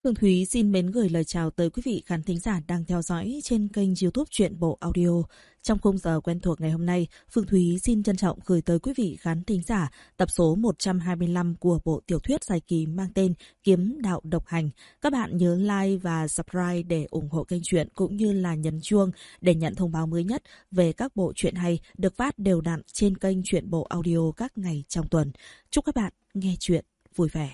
Phương Thúy xin mến gửi lời chào tới quý vị khán thính giả đang theo dõi trên kênh YouTube Truyện Bộ Audio. Trong khung giờ quen thuộc ngày hôm nay, Phương Thúy xin trân trọng gửi tới quý vị khán thính giả tập số 125 của bộ tiểu thuyết dài kỳ mang tên Kiếm Đạo Độc Hành. Các bạn nhớ like và subscribe để ủng hộ kênh truyện cũng như là nhấn chuông để nhận thông báo mới nhất về các bộ truyện hay được phát đều đặn trên kênh Truyện Bộ Audio các ngày trong tuần. Chúc các bạn nghe truyện vui vẻ.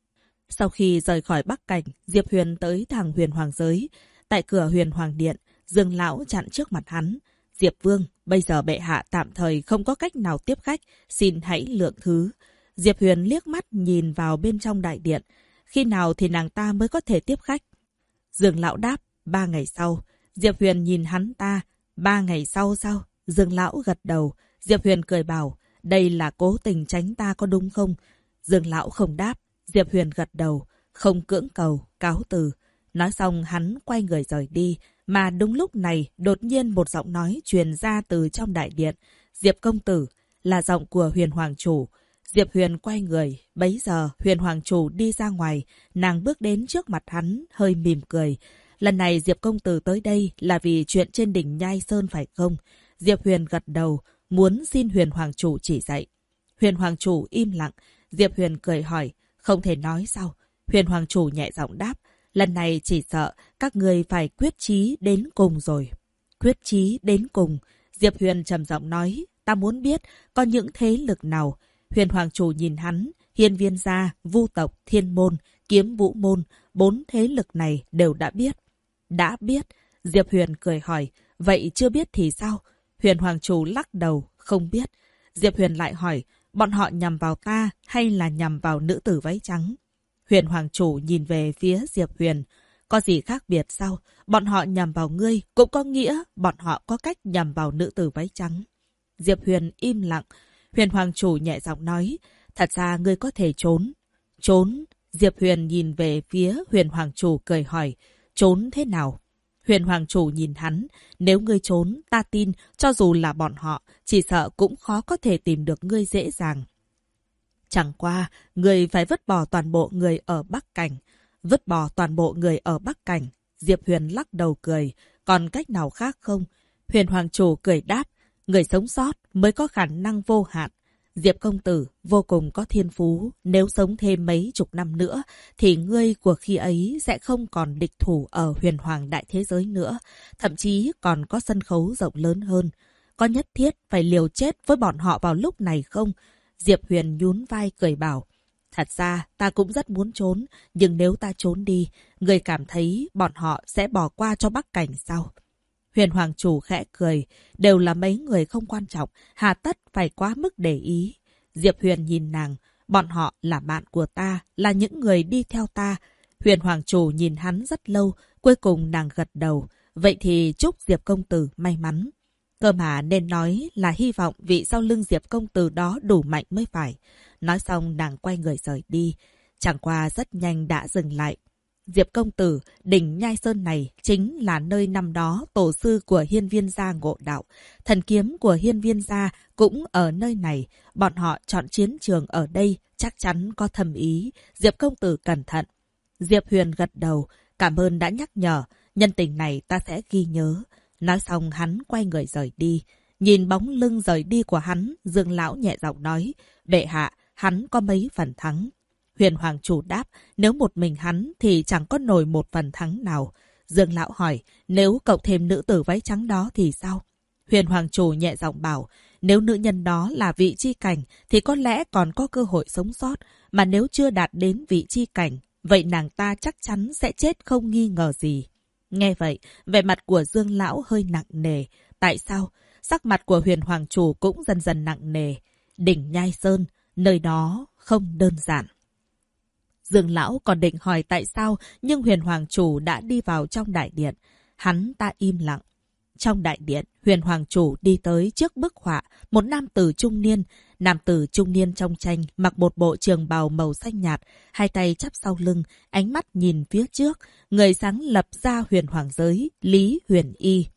Sau khi rời khỏi Bắc Cảnh, Diệp Huyền tới thẳng Huyền Hoàng Giới. Tại cửa Huyền Hoàng Điện, Dương Lão chặn trước mặt hắn. Diệp Vương, bây giờ bệ hạ tạm thời không có cách nào tiếp khách, xin hãy lượng thứ. Diệp Huyền liếc mắt nhìn vào bên trong đại điện. Khi nào thì nàng ta mới có thể tiếp khách? Dương Lão đáp, 3 ngày sau. Diệp Huyền nhìn hắn ta, 3 ngày sau sao? Dương Lão gật đầu. Diệp Huyền cười bảo, đây là cố tình tránh ta có đúng không? Dương Lão không đáp. Diệp Huyền gật đầu, không cưỡng cầu, cáo từ. Nói xong hắn quay người rời đi, mà đúng lúc này đột nhiên một giọng nói truyền ra từ trong đại điện. Diệp công tử, là giọng của Huyền Hoàng chủ. Diệp Huyền quay người, bấy giờ Huyền Hoàng chủ đi ra ngoài, nàng bước đến trước mặt hắn, hơi mỉm cười. Lần này Diệp công tử tới đây là vì chuyện trên đỉnh Nhai Sơn phải không? Diệp Huyền gật đầu, muốn xin Huyền Hoàng chủ chỉ dạy. Huyền Hoàng chủ im lặng, Diệp Huyền cười hỏi, không thể nói sao? Huyền Hoàng chủ nhẹ giọng đáp, lần này chỉ sợ các người phải quyết chí đến cùng rồi. Quyết chí đến cùng. Diệp Huyền trầm giọng nói, ta muốn biết có những thế lực nào. Huyền Hoàng chủ nhìn hắn, Hiên Viên gia, Vu tộc, Thiên môn, Kiếm Vũ môn, 4 thế lực này đều đã biết. Đã biết. Diệp Huyền cười hỏi, vậy chưa biết thì sao? Huyền Hoàng chủ lắc đầu, không biết. Diệp Huyền lại hỏi, bọn họ nhằm vào ta hay là nhằm vào nữ tử váy trắng? Huyền Hoàng chủ nhìn về phía Diệp Huyền. Có gì khác biệt sao? Bọn họ nhằm vào ngươi cũng có nghĩa bọn họ có cách nhằm vào nữ tử váy trắng. Diệp Huyền im lặng. Huyền Hoàng chủ nhẹ giọng nói, thật ra ngươi có thể trốn. Trốn? Diệp Huyền nhìn về phía Huyền Hoàng chủ cười hỏi, trốn thế nào? Huyền Hoàng chủ nhìn hắn, nếu ngươi trốn, ta tin, cho dù là bọn họ, chỉ sợ cũng khó có thể tìm được ngươi dễ dàng. Chẳng qua, ngươi phải vứt bỏ toàn bộ người ở Bắc Cảnh. Vứt bỏ toàn bộ người ở Bắc Cảnh. Diệp Huyền lắc đầu cười, còn cách nào khác không? Huyền Hoàng chủ cười đáp, người sống sót mới có khả năng vô hạn. Diệp công tử vô cùng có thiên phú, nếu sống thêm mấy chục năm nữa thì ngươi của khi ấy sẽ không còn địch thủ ở Huyền Hoàng đại thế giới nữa, thậm chí còn có sân khấu rộng lớn hơn. Có nhất thiết phải liều chết với bọn họ vào lúc này không? Diệp Huyền nhún vai cười bảo, thật ra ta cũng rất muốn trốn, nhưng nếu ta trốn đi, ngươi cảm thấy bọn họ sẽ bỏ qua cho Bắc Cảnh sao? Huyền Hoàng chủ khẽ cười, đều là mấy người không quan trọng, hà tất phải quá mức để ý. Diệp Huyền nhìn nàng, bọn họ là bạn của ta, là những người đi theo ta. Huyền Hoàng chủ nhìn hắn rất lâu, cuối cùng nàng gật đầu, vậy thì chúc Diệp công tử may mắn. Cơ mà nên nói là hy vọng vị sau lưng Diệp công tử đó đủ mạnh mới phải. Nói xong nàng quay người rời đi, chẳng qua rất nhanh đã dừng lại. Diệp công tử, đỉnh Nhai Sơn này chính là nơi năm đó tổ sư của Hiên Viên gia ngộ đạo. Thần kiếm của Hiên Viên gia cũng ở nơi này. Bọn họ chọn chiến trường ở đây chắc chắn có thâm ý. Diệp công tử cẩn thận. Diệp Huyền gật đầu, cảm ơn đã nhắc nhở. Nhân tình này ta sẽ ghi nhớ. Nói xong hắn quay người rời đi. Nhìn bóng lưng rời đi của hắn, Dương Lão nhẹ giọng nói, bệ hạ, hắn có mấy phần thắng. Huyền Hoàng chủ đáp, nếu một mình hắn thì chẳng có nổi một phần thắng nào. Dương Lão hỏi, nếu cộng thêm nữ tử váy trắng đó thì sao? Huyền Hoàng chủ nhẹ giọng bảo, nếu nữ nhân đó là vị chi cảnh thì có lẽ còn có cơ hội sống sót, mà nếu chưa đạt đến vị chi cảnh, vậy nàng ta chắc chắn sẽ chết không nghi ngờ gì. Nghe vậy, vẻ mặt của Dương Lão hơi nặng nề. Tại sao? Sắc mặt của Huyền Hoàng chủ cũng dần dần nặng nề. Đỉnh Nhai Sơn, nơi đó không đơn giản. Dương Lão còn định hỏi tại sao, nhưng Huyền Hoàng chủ đã đi vào trong đại điện. Hắn ta im lặng. Trong đại điện, Huyền Hoàng chủ đi tới trước bức họa, một nam tử trung niên. Nam tử trung niên trong tranh mặc một bộ trường bào màu xanh nhạt, hai tay chắp sau lưng, ánh mắt nhìn phía trước. Người sáng lập ra Huyền Hoàng giới, Lý Huyền Y.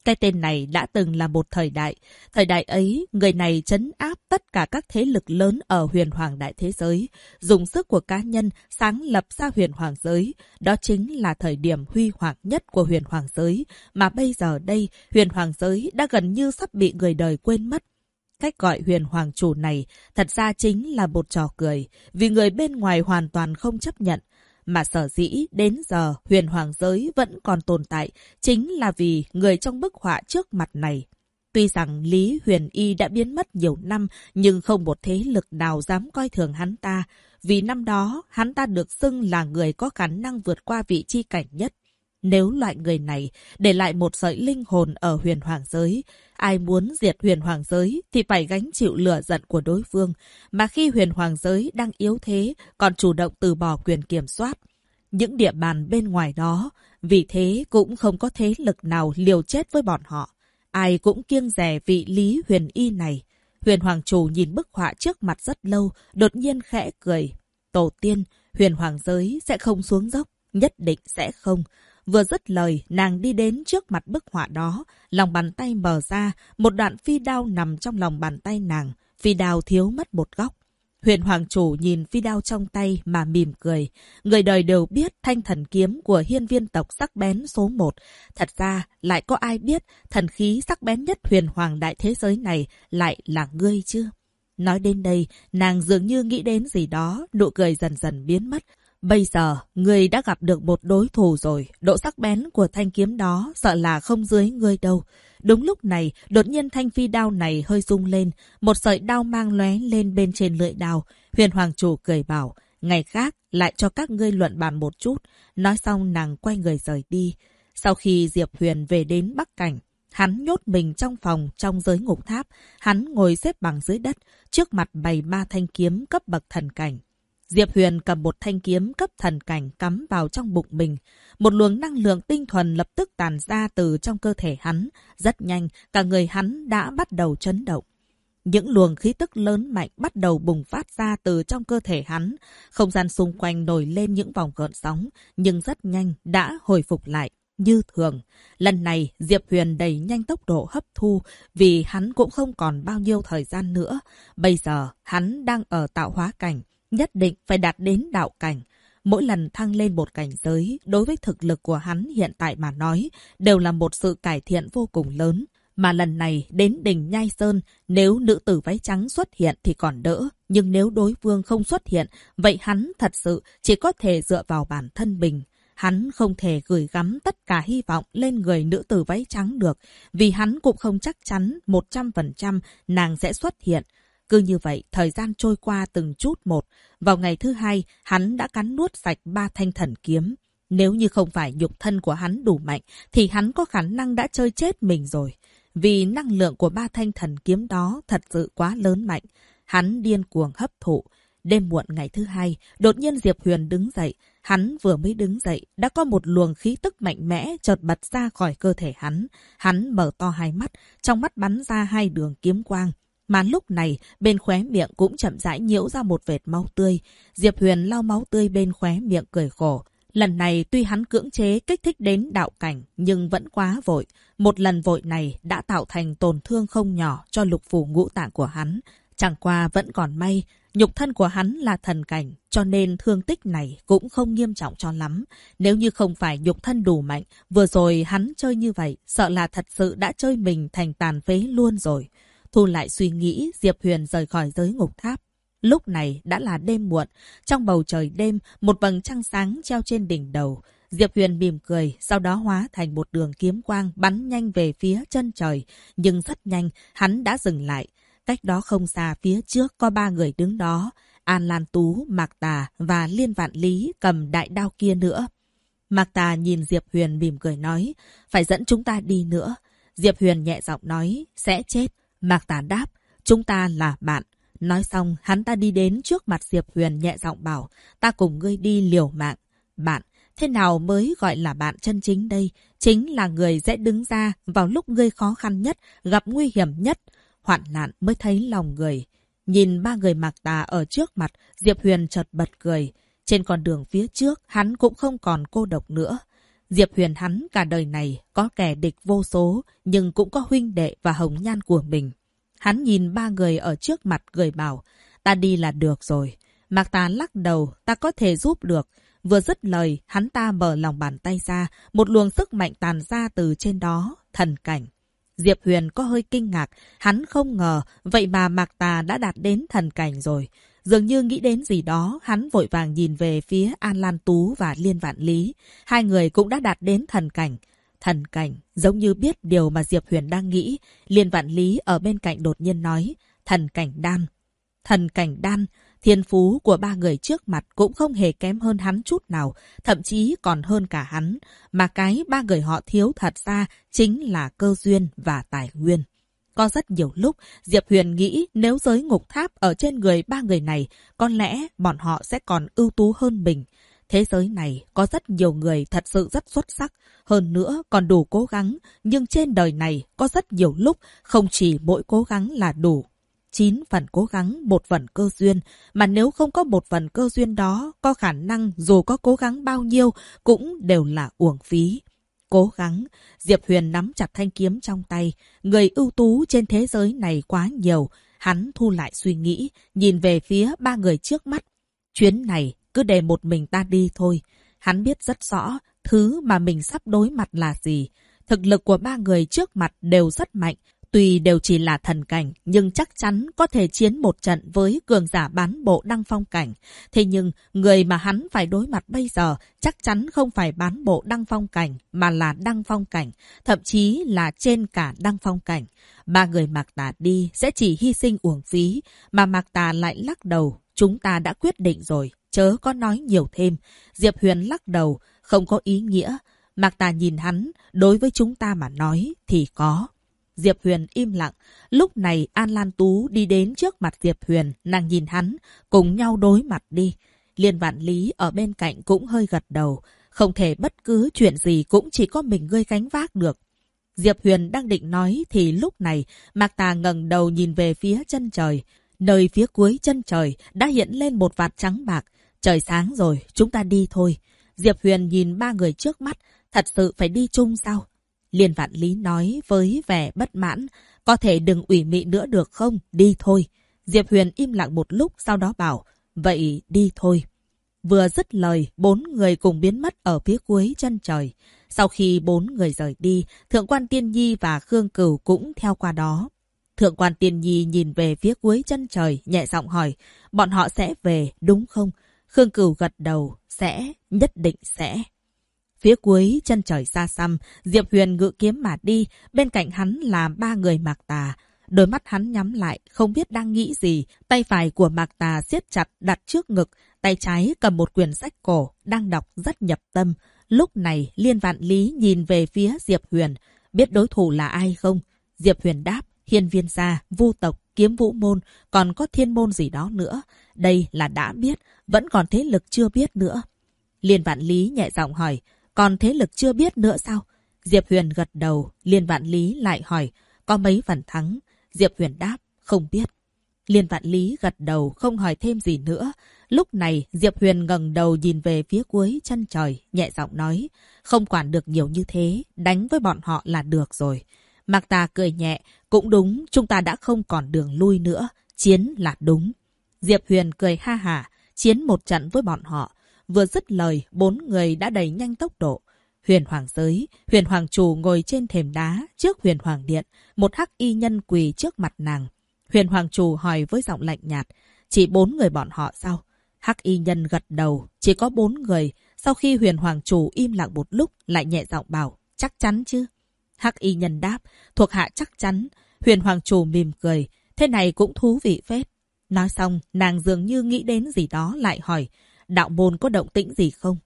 Cái tên này đã từng là một thời đại. Thời đại ấy, người này trấn áp tất cả các thế lực lớn ở huyền hoàng đại thế giới, dùng sức của cá nhân sáng lập ra huyền hoàng giới. Đó chính là thời điểm huy hoàng nhất của huyền hoàng giới, mà bây giờ đây, huyền hoàng giới đã gần như sắp bị người đời quên mất. Cách gọi huyền hoàng chủ này thật ra chính là một trò cười, vì người bên ngoài hoàn toàn không chấp nhận. Mà sở dĩ đến giờ huyền hoàng giới vẫn còn tồn tại chính là vì người trong bức họa trước mặt này. Tuy rằng Lý Huyền Y đã biến mất nhiều năm, nhưng không một thế lực nào dám coi thường hắn ta. Vì năm đó, hắn ta được xưng là người có khả năng vượt qua vị chi cảnh nhất. Nếu loại người này để lại một sợi linh hồn ở huyền hoàng giới, ai muốn diệt huyền hoàng giới thì phải gánh chịu lửa giận của đối phương. Mà khi huyền hoàng giới đang yếu thế, còn chủ động từ bỏ quyền kiểm soát những địa bàn bên ngoài đó, vì thế cũng không có thế lực nào liều chết với bọn họ. Ai cũng kiêng dè vị Lý Huyền Y này. Huyền hoàng chủ nhìn bức họa trước mặt rất lâu, đột nhiên khẽ cười. Tổ tiên, huyền hoàng giới sẽ không xuống dốc, nhất định sẽ không. Vừa dứt lời, nàng đi đến trước mặt bức họa đó, lòng bàn tay mở ra, một đoạn phi đao nằm trong lòng bàn tay nàng, phi đao thiếu mất một góc. Huyền hoàng chủ nhìn phi đao trong tay mà mỉm cười. Người đời đều biết thanh thần kiếm của hiên viên tộc sắc bén số 1. Thật ra, lại có ai biết thần khí sắc bén nhất huyền hoàng đại thế giới này lại là ngươi chứ? Nói đến đây, nàng dường như nghĩ đến gì đó, nụ cười dần dần biến mất. Bây giờ, ngươi đã gặp được một đối thủ rồi. Độ sắc bén của thanh kiếm đó sợ là không dưới ngươi đâu. Đúng lúc này, đột nhiên thanh phi đao này hơi rung lên. Một sợi đao mang lóe lên bên trên lưỡi đao. Huyền hoàng chủ cười bảo, ngày khác lại cho các ngươi luận bàn một chút. Nói xong nàng quay người rời đi. Sau khi Diệp Huyền về đến Bắc Cảnh, hắn nhốt mình trong phòng trong giới ngục tháp. Hắn ngồi xếp bằng dưới đất, trước mặt bày 3 thanh kiếm cấp bậc thần cảnh. Diệp Huyền cầm một thanh kiếm cấp thần cảnh cắm vào trong bụng mình. Một luồng năng lượng tinh thuần lập tức tàn ra từ trong cơ thể hắn. Rất nhanh, cả người hắn đã bắt đầu chấn động. Những luồng khí tức lớn mạnh bắt đầu bùng phát ra từ trong cơ thể hắn. Không gian xung quanh nổi lên những vòng gợn sóng, nhưng rất nhanh đã hồi phục lại như thường. Lần này, Diệp Huyền đẩy nhanh tốc độ hấp thu vì hắn cũng không còn bao nhiêu thời gian nữa. Bây giờ, hắn đang ở tạo hóa cảnh. Nhất định phải đạt đến đạo cảnh. Mỗi lần thăng lên một cảnh giới, đối với thực lực của hắn hiện tại mà nói, đều là một sự cải thiện vô cùng lớn. Mà lần này đến đỉnh Nhai Sơn, nếu nữ tử váy trắng xuất hiện thì còn đỡ. Nhưng nếu đối phương không xuất hiện, vậy hắn thật sự chỉ có thể dựa vào bản thân mình. Hắn không thể gửi gắm tất cả hy vọng lên người nữ tử váy trắng được, vì hắn cũng không chắc chắn 100% nàng sẽ xuất hiện. Cứ như vậy, thời gian trôi qua từng chút một. Vào ngày thứ 2, hắn đã cắn nuốt sạch 3 thanh thần kiếm. Nếu như không phải nhục thân của hắn đủ mạnh, thì hắn có khả năng đã chơi chết mình rồi. Vì năng lượng của 3 thanh thần kiếm đó thật sự quá lớn mạnh. Hắn điên cuồng hấp thụ. Đêm muộn ngày thứ 2, đột nhiên Diệp Huyền đứng dậy. Hắn vừa mới đứng dậy, đã có một luồng khí tức mạnh mẽ chợt bật ra khỏi cơ thể hắn. Hắn mở to hai mắt, trong mắt bắn ra 2 đường kiếm quang. Mà lúc này, bên khóe miệng cũng chậm rãi nhiễu ra một vệt máu tươi. Diệp Huyền lau máu tươi bên khóe miệng cười khổ. Lần này tuy hắn cưỡng chế kích thích đến đạo cảnh, nhưng vẫn quá vội. Một lần vội này đã tạo thành tổn thương không nhỏ cho lục phủ ngũ tạng của hắn. Chẳng qua vẫn còn may, nhục thân của hắn là thần cảnh, cho nên thương tích này cũng không nghiêm trọng cho lắm. Nếu như không phải nhục thân đủ mạnh, vừa rồi hắn chơi như vậy, sợ là thật sự đã chơi mình thành tàn phế luôn rồi. Thu lại suy nghĩ, Diệp Huyền rời khỏi giới ngục tháp. Lúc này đã là đêm muộn. Trong bầu trời đêm, một vầng trăng sáng treo trên đỉnh đầu. Diệp Huyền mỉm cười, sau đó hóa thành một đường kiếm quang bắn nhanh về phía chân trời. Nhưng rất nhanh, hắn đã dừng lại. Cách đó không xa phía trước có 3 người đứng đó. An Lan Tú, Mạc Tà và Liên Vạn Lý cầm đại đao kia nữa. Mạc Tà nhìn Diệp Huyền mỉm cười nói, phải dẫn chúng ta đi nữa. Diệp Huyền nhẹ giọng nói, sẽ chết. Mạc Tà đáp, chúng ta là bạn. Nói xong, hắn ta đi đến trước mặt Diệp Huyền nhẹ giọng bảo, ta cùng ngươi đi liều mạng. Bạn, thế nào mới gọi là bạn chân chính đây? Chính là người sẽ đứng ra vào lúc ngươi khó khăn nhất, gặp nguy hiểm nhất. Hoạn nạn mới thấy lòng người. Nhìn 3 người Mạc Tà ở trước mặt, Diệp Huyền chợt bật cười. Trên con đường phía trước, hắn cũng không còn cô độc nữa. Diệp Huyền hắn cả đời này có kẻ địch vô số, nhưng cũng có huynh đệ và hồng nhan của mình. Hắn nhìn ba người ở trước mặt cười bảo, ta đi là được rồi. Mạc Tà lắc đầu, ta có thể giúp được. Vừa dứt lời, hắn ta mở lòng bàn tay ra, một luồng sức mạnh tàn ra từ trên đó, thần cảnh. Diệp Huyền có hơi kinh ngạc, hắn không ngờ, vậy mà Mạc Tà đã đạt đến thần cảnh rồi. Dường như nghĩ đến gì đó, hắn vội vàng nhìn về phía An Lan Tú và Liên Vạn Lý. Hai người cũng đã đạt đến thần cảnh. Thần cảnh, giống như biết điều mà Diệp Huyền đang nghĩ. Liên Vạn Lý ở bên cạnh đột nhiên nói, thần cảnh đan. Thần cảnh đan, thiên phú của ba người trước mặt cũng không hề kém hơn hắn chút nào, thậm chí còn hơn cả hắn. Mà cái ba người họ thiếu thật ra chính là cơ duyên và tài nguyên. Có rất nhiều lúc, Diệp Huyền nghĩ nếu giới ngục tháp ở trên người ba người này, có lẽ bọn họ sẽ còn ưu tú hơn mình. Thế giới này có rất nhiều người thật sự rất xuất sắc, hơn nữa còn đủ cố gắng. Nhưng trên đời này có rất nhiều lúc không chỉ mỗi cố gắng là đủ. 9 phần cố gắng, 1 phần cơ duyên. Mà nếu không có 1 phần cơ duyên đó, có khả năng dù có cố gắng bao nhiêu cũng đều là uổng phí. Cố gắng, Diệp Huyền nắm chặt thanh kiếm trong tay. Người ưu tú trên thế giới này quá nhiều. Hắn thu lại suy nghĩ, nhìn về phía ba người trước mắt. Chuyến này cứ để một mình ta đi thôi. Hắn biết rất rõ thứ mà mình sắp đối mặt là gì. Thực lực của ba người trước mặt đều rất mạnh. Tuy đều chỉ là thần cảnh, nhưng chắc chắn có thể chiến một trận với cường giả bán bộ đăng phong cảnh. Thế nhưng, người mà hắn phải đối mặt bây giờ chắc chắn không phải bán bộ đăng phong cảnh, mà là đăng phong cảnh, thậm chí là trên cả đăng phong cảnh. Ba người Mạc Tà đi sẽ chỉ hy sinh uổng phí, mà Mạc Tà lại lắc đầu. Chúng ta đã quyết định rồi, chớ có nói nhiều thêm. Diệp Huyền lắc đầu, không có ý nghĩa. Mạc Tà nhìn hắn, đối với chúng ta mà nói thì có. Diệp Huyền im lặng. Lúc này An Lan Tú đi đến trước mặt Diệp Huyền, nàng nhìn hắn, cùng nhau đối mặt đi. Liên Vạn Lý ở bên cạnh cũng hơi gật đầu. Không thể bất cứ chuyện gì cũng chỉ có mình ngươi gánh vác được. Diệp Huyền đang định nói thì lúc này Mạc Tà ngẩng đầu nhìn về phía chân trời. Nơi phía cuối chân trời đã hiện lên một vạt trắng bạc. Trời sáng rồi, chúng ta đi thôi. Diệp Huyền nhìn ba người trước mắt, thật sự phải đi chung sao? Liên Vạn Lý nói với vẻ bất mãn, có thể đừng ủy mị nữa được không? Đi thôi. Diệp Huyền im lặng một lúc sau đó bảo, vậy đi thôi. Vừa dứt lời, 4 người cùng biến mất ở phía cuối chân trời. Sau khi 4 người rời đi, Thượng quan Tiên Nhi và Khương Cửu cũng theo qua đó. Thượng quan Tiên Nhi nhìn về phía cuối chân trời, nhẹ giọng hỏi, bọn họ sẽ về đúng không? Khương Cửu gật đầu, sẽ, nhất định sẽ. Phía cuối chân trời xa xăm, Diệp Huyền ngự kiếm mà đi, bên cạnh hắn là ba người Mạc Tà. Đôi mắt hắn nhắm lại, không biết đang nghĩ gì. Tay phải của Mạc Tà siết chặt đặt trước ngực, tay trái cầm một quyển sách cổ, đang đọc rất nhập tâm. Lúc này, Liên Vạn Lý nhìn về phía Diệp Huyền, biết đối thủ là ai không? Diệp Huyền đáp, Hiên Viên gia, Vu tộc, Kiếm Vũ môn, còn có Thiên môn gì đó nữa. Đây là đã biết, vẫn còn thế lực chưa biết nữa. Liên Vạn Lý nhẹ giọng hỏi, còn thế lực chưa biết nữa sao? Diệp Huyền gật đầu, Liên Vạn Lý lại hỏi, có mấy phần thắng? Diệp Huyền đáp, không biết. Liên Vạn Lý gật đầu, không hỏi thêm gì nữa. Lúc này, Diệp Huyền ngẩng đầu nhìn về phía cuối chân trời, nhẹ giọng nói, không quản được nhiều như thế, đánh với bọn họ là được rồi. Mạc Tà cười nhẹ, cũng đúng, chúng ta đã không còn đường lui nữa, chiến là đúng. Diệp Huyền cười ha hả, chiến một trận với bọn họ. Vừa dứt lời, 4 người đã đẩy nhanh tốc độ. Huyền Hoàng giới, Huyền Hoàng chủ ngồi trên thềm đá trước Huyền Hoàng điện, một hắc y nhân quỳ trước mặt nàng. Huyền Hoàng chủ hỏi với giọng lạnh nhạt, chỉ 4 người bọn họ sao? Hắc y nhân gật đầu, chỉ có 4 người. Sau khi Huyền Hoàng chủ im lặng một lúc, lại nhẹ giọng bảo, chắc chắn chứ? Hắc y nhân đáp, thuộc hạ chắc chắn. Huyền Hoàng chủ mỉm cười, thế này cũng thú vị phết. Nói xong, nàng dường như nghĩ đến gì đó lại hỏi, đạo môn có động tĩnh gì không?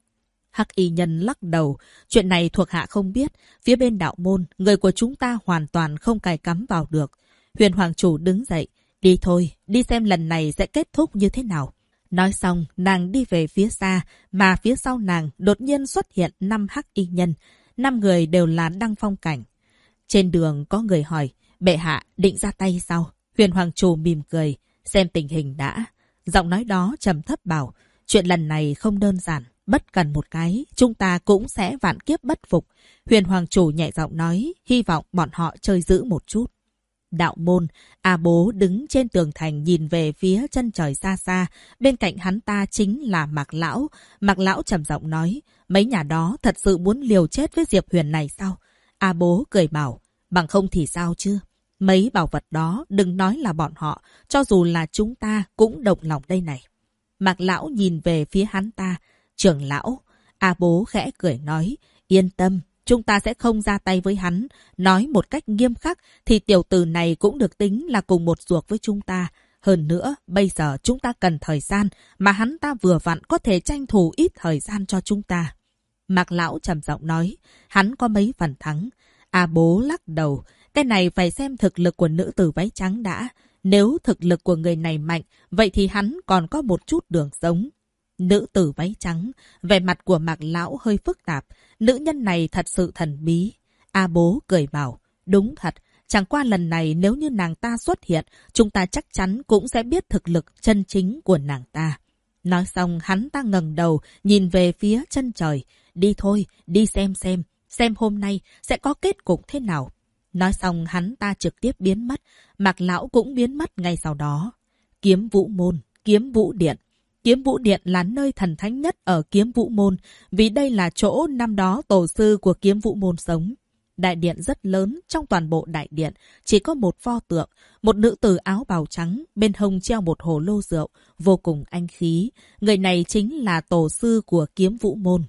Hắc y nhân lắc đầu, chuyện này thuộc hạ không biết. Phía bên đạo môn, người của chúng ta hoàn toàn không cài cắm vào được. Huyền Hoàng chủ đứng dậy, đi thôi, đi xem lần này sẽ kết thúc như thế nào. Nói xong, nàng đi về phía xa, mà phía sau nàng đột nhiên xuất hiện 5 hắc y nhân. 5 người đều là đăng phong cảnh. Trên đường có người hỏi, bệ hạ định ra tay sao? Huyền Hoàng chủ mỉm cười, xem tình hình đã. Giọng nói đó trầm thấp bảo, chuyện lần này không đơn giản. Bất cần một cái, chúng ta cũng sẽ vạn kiếp bất phục. Huyền Hoàng Chủ nhẹ giọng nói, hy vọng bọn họ chơi giữ một chút. Đạo môn, A Bố đứng trên tường thành nhìn về phía chân trời xa xa, bên cạnh hắn ta chính là Mạc Lão. Mạc Lão trầm giọng nói, mấy nhà đó thật sự muốn liều chết với Diệp Huyền này sao? A Bố cười bảo, bằng không thì sao chứ? Mấy bảo vật đó đừng nói là bọn họ, cho dù là chúng ta cũng động lòng đây này. Mạc Lão nhìn về phía hắn ta, trưởng lão. A Bố khẽ cười nói, yên tâm, chúng ta sẽ không ra tay với hắn. Nói một cách nghiêm khắc thì tiểu tử này cũng được tính là cùng một ruột với chúng ta. Hơn nữa, bây giờ chúng ta cần thời gian mà hắn ta vừa vặn có thể tranh thủ ít thời gian cho chúng ta. Mạc Lão trầm giọng nói, hắn có mấy phần thắng. A Bố lắc đầu, cái này phải xem thực lực của nữ tử váy trắng đã. Nếu thực lực của người này mạnh, vậy thì hắn còn có một chút đường sống. Nữ tử váy trắng, vẻ mặt của Mạc Lão hơi phức tạp. Nữ nhân này thật sự thần bí. A Bố cười bảo, đúng thật, chẳng qua lần này nếu như nàng ta xuất hiện, chúng ta chắc chắn cũng sẽ biết thực lực chân chính của nàng ta. Nói xong hắn ta ngẩng đầu, nhìn về phía chân trời. Đi thôi, đi xem hôm nay sẽ có kết cục thế nào. Nói xong hắn ta trực tiếp biến mất, Mạc Lão cũng biến mất ngay sau đó. Kiếm Vũ Môn, Kiếm Vũ Điện. Kiếm Vũ Điện là nơi thần thánh nhất ở Kiếm Vũ Môn, vì đây là chỗ năm đó tổ sư của Kiếm Vũ Môn sống. Đại điện rất lớn, trong toàn bộ đại điện chỉ có một pho tượng, một nữ tử áo bào trắng, bên hông treo một hồ lô rượu, vô cùng anh khí. Người này chính là tổ sư của Kiếm Vũ Môn.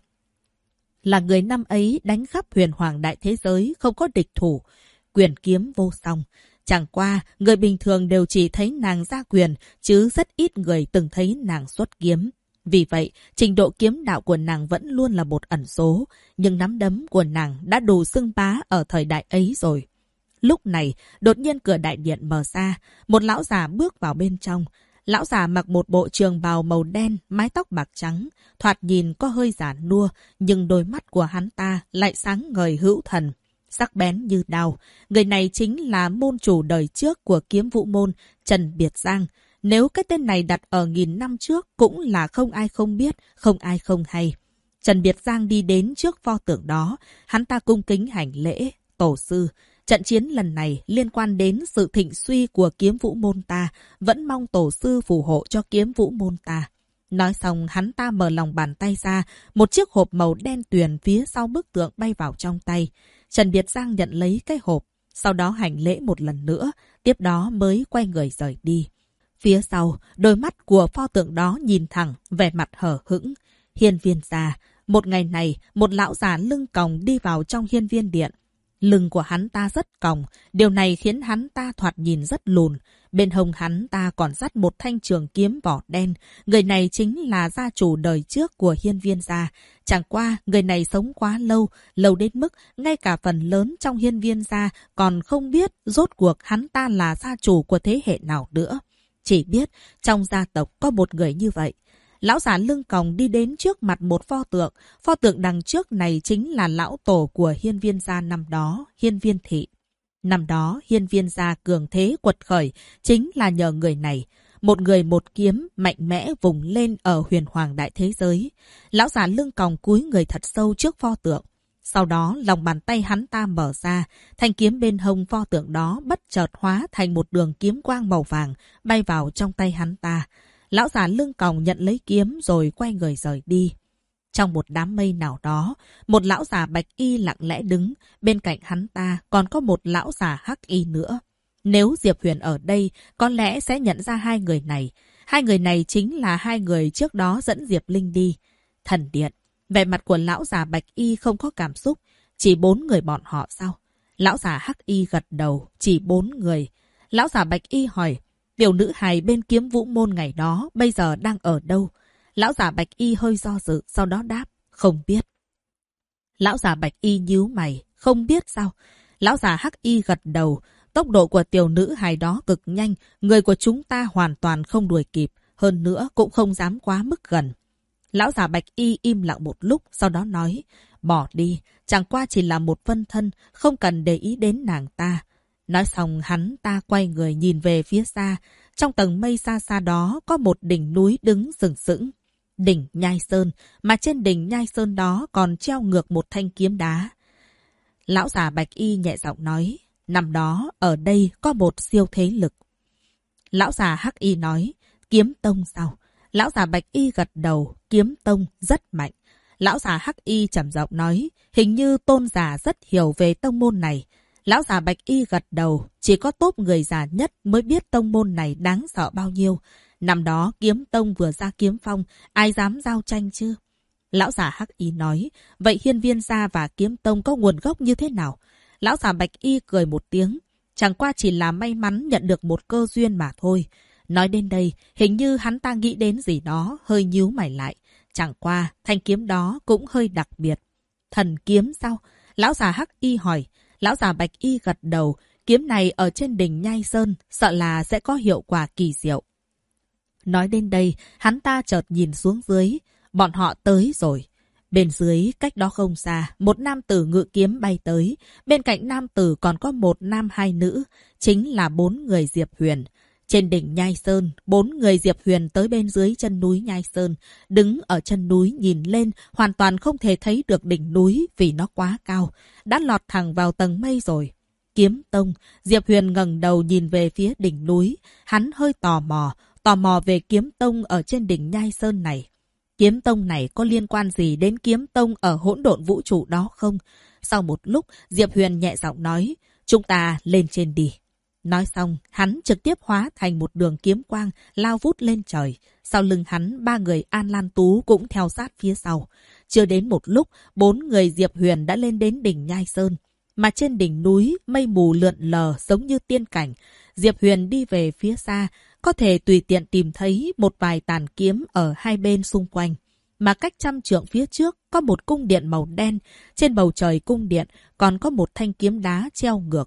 Là người năm ấy đánh khắp huyền hoàng đại thế giới, không có địch thủ, quyền kiếm vô song. Chẳng qua, người bình thường đều chỉ thấy nàng ra quyền, chứ rất ít người từng thấy nàng xuất kiếm. Vì vậy, trình độ kiếm đạo của nàng vẫn luôn là một ẩn số, nhưng nắm đấm của nàng đã đủ xưng bá ở thời đại ấy rồi. Lúc này, đột nhiên cửa đại điện mở ra, một lão già bước vào bên trong. Lão già mặc một bộ trường bào màu đen, mái tóc bạc trắng, thoạt nhìn có hơi già nua, nhưng đôi mắt của hắn ta lại sáng ngời hữu thần, sắc bén như đao. Người này chính là môn chủ đời trước của Kiếm Vũ Môn, Trần Biệt Giang. Nếu cái tên này đặt ở 1000 năm trước cũng là không ai không biết, không ai không hay. Trần Biệt Giang đi đến trước pho tượng đó, hắn ta cung kính hành lễ, tổ sư. Trận chiến lần này liên quan đến sự thịnh suy của Kiếm Vũ Môn ta, vẫn mong tổ sư phù hộ cho Kiếm Vũ Môn ta. Nói xong hắn ta mở lòng bàn tay ra, một chiếc hộp màu đen tuyền phía sau bức tượng bay vào trong tay. Trần Biệt Giang nhận lấy cái hộp, sau đó hành lễ một lần nữa, tiếp đó mới quay người rời đi. Phía sau, đôi mắt của pho tượng đó nhìn thẳng, vẻ mặt hờ hững. Hiên viên gia, một ngày này, một lão già lưng còng đi vào trong hiên viên điện. Lưng của hắn ta rất còng, điều này khiến hắn ta thoạt nhìn rất lùn. Bên hông hắn ta còn dắt một thanh trường kiếm vỏ đen. Người này chính là gia chủ đời trước của hiên viên gia. Chẳng qua, người này sống quá lâu, lâu đến mức ngay cả phần lớn trong hiên viên gia còn không biết rốt cuộc hắn ta là gia chủ của thế hệ nào nữa. Chỉ biết trong gia tộc có một người như vậy. Lão già lưng còng đi đến trước mặt một pho tượng. Pho tượng đằng trước này chính là lão tổ của hiên viên gia năm đó, hiên viên thị. Năm đó, hiên viên gia cường thế quật khởi chính là nhờ người này. Một người một kiếm mạnh mẽ vùng lên ở huyền hoàng đại thế giới. Lão già lưng còng cúi người thật sâu trước pho tượng. Sau đó, lòng bàn tay hắn ta mở ra, thanh kiếm bên hông pho tượng đó bất chợt hóa thành một đường kiếm quang màu vàng, bay vào trong tay hắn ta. Lão già lưng còng nhận lấy kiếm rồi quay người rời đi. Trong một đám mây nào đó, một lão già bạch y lặng lẽ đứng, bên cạnh hắn ta còn có một lão già hắc y nữa. Nếu Diệp Huyền ở đây, có lẽ sẽ nhận ra hai người này. Hai người này chính là hai người trước đó dẫn Diệp Linh đi. Thần điện. Vẻ mặt của lão già bạch y không có cảm xúc. Chỉ 4 người bọn họ sao? Lão già hắc y gật đầu. Chỉ 4 người. Lão già bạch y hỏi, tiểu nữ hài bên Kiếm Vũ Môn ngày đó bây giờ đang ở đâu? Lão già bạch y hơi do dự, sau đó đáp, không biết. Lão già bạch y nhíu mày, không biết sao? Lão già hắc y gật đầu, tốc độ của tiểu nữ hài đó cực nhanh, người của chúng ta hoàn toàn không đuổi kịp, hơn nữa cũng không dám quá mức gần. Lão già bạch y im lặng một lúc, sau đó nói, bỏ đi, chẳng qua chỉ là một phân thân, không cần để ý đến nàng ta. Nói xong hắn ta quay người nhìn về phía xa, trong tầng mây xa xa đó có một đỉnh núi đứng sừng sững. đỉnh Nhai Sơn, mà trên đỉnh Nhai Sơn đó còn treo ngược một thanh kiếm đá. Lão già Bạch Y nhẹ giọng nói, năm đó ở đây có một siêu thế lực. Lão già Hắc Y nói, Kiếm Tông sao? Lão già Bạch Y gật đầu, Kiếm Tông rất mạnh. Lão già Hắc Y trầm giọng nói, hình như tôn giả rất hiểu về tông môn này. Lão già Bạch Y gật đầu, chỉ có tốp người già nhất mới biết tông môn này đáng sợ bao nhiêu. Năm đó Kiếm Tông vừa ra kiếm phong, ai dám giao tranh chứ? Lão già Hắc Y nói, vậy Hiên Viên gia và Kiếm Tông có nguồn gốc như thế nào? Lão già Bạch Y cười một tiếng, chẳng qua chỉ là may mắn nhận được một cơ duyên mà thôi. Nói đến đây, hình như hắn ta nghĩ đến gì đó, hơi nhíu mày lại. Chẳng qua, thanh kiếm đó cũng hơi đặc biệt. Thần kiếm sao? Lão già Hắc Y hỏi. Lão già Bạch Y gật đầu, kiếm này ở trên đỉnh Nhai Sơn, sợ là sẽ có hiệu quả kỳ diệu. Nói đến đây, hắn ta chợt nhìn xuống dưới. Bọn họ tới rồi. Bên dưới, cách đó không xa, một nam tử ngự kiếm bay tới. Bên cạnh nam tử còn có một nam hai nữ, chính là 4 người Diệp Huyền. Trên đỉnh Nhai Sơn, 4 người Diệp Huyền tới bên dưới chân núi Nhai Sơn. Đứng ở chân núi nhìn lên, hoàn toàn không thể thấy được đỉnh núi vì nó quá cao. Đã lọt thẳng vào tầng mây rồi. Kiếm Tông, Diệp Huyền ngẩng đầu nhìn về phía đỉnh núi. Hắn hơi tò mò về Kiếm Tông ở trên đỉnh Nhai Sơn này. Kiếm Tông này có liên quan gì đến Kiếm Tông ở hỗn độn vũ trụ đó không? Sau một lúc, Diệp Huyền nhẹ giọng nói, chúng ta lên trên đi. Nói xong, hắn trực tiếp hóa thành một đường kiếm quang, lao vút lên trời. Sau lưng hắn, 3 người An Lan Tú cũng theo sát phía sau. Chưa đến một lúc, 4 người Diệp Huyền đã lên đến đỉnh Nhai Sơn. Mà trên đỉnh núi, mây mù lượn lờ giống như tiên cảnh. Diệp Huyền đi về phía xa, có thể tùy tiện tìm thấy một vài tàn kiếm ở hai bên xung quanh. Mà cách 100 trượng phía trước có một cung điện màu đen. Trên bầu trời cung điện còn có một thanh kiếm đá treo ngược.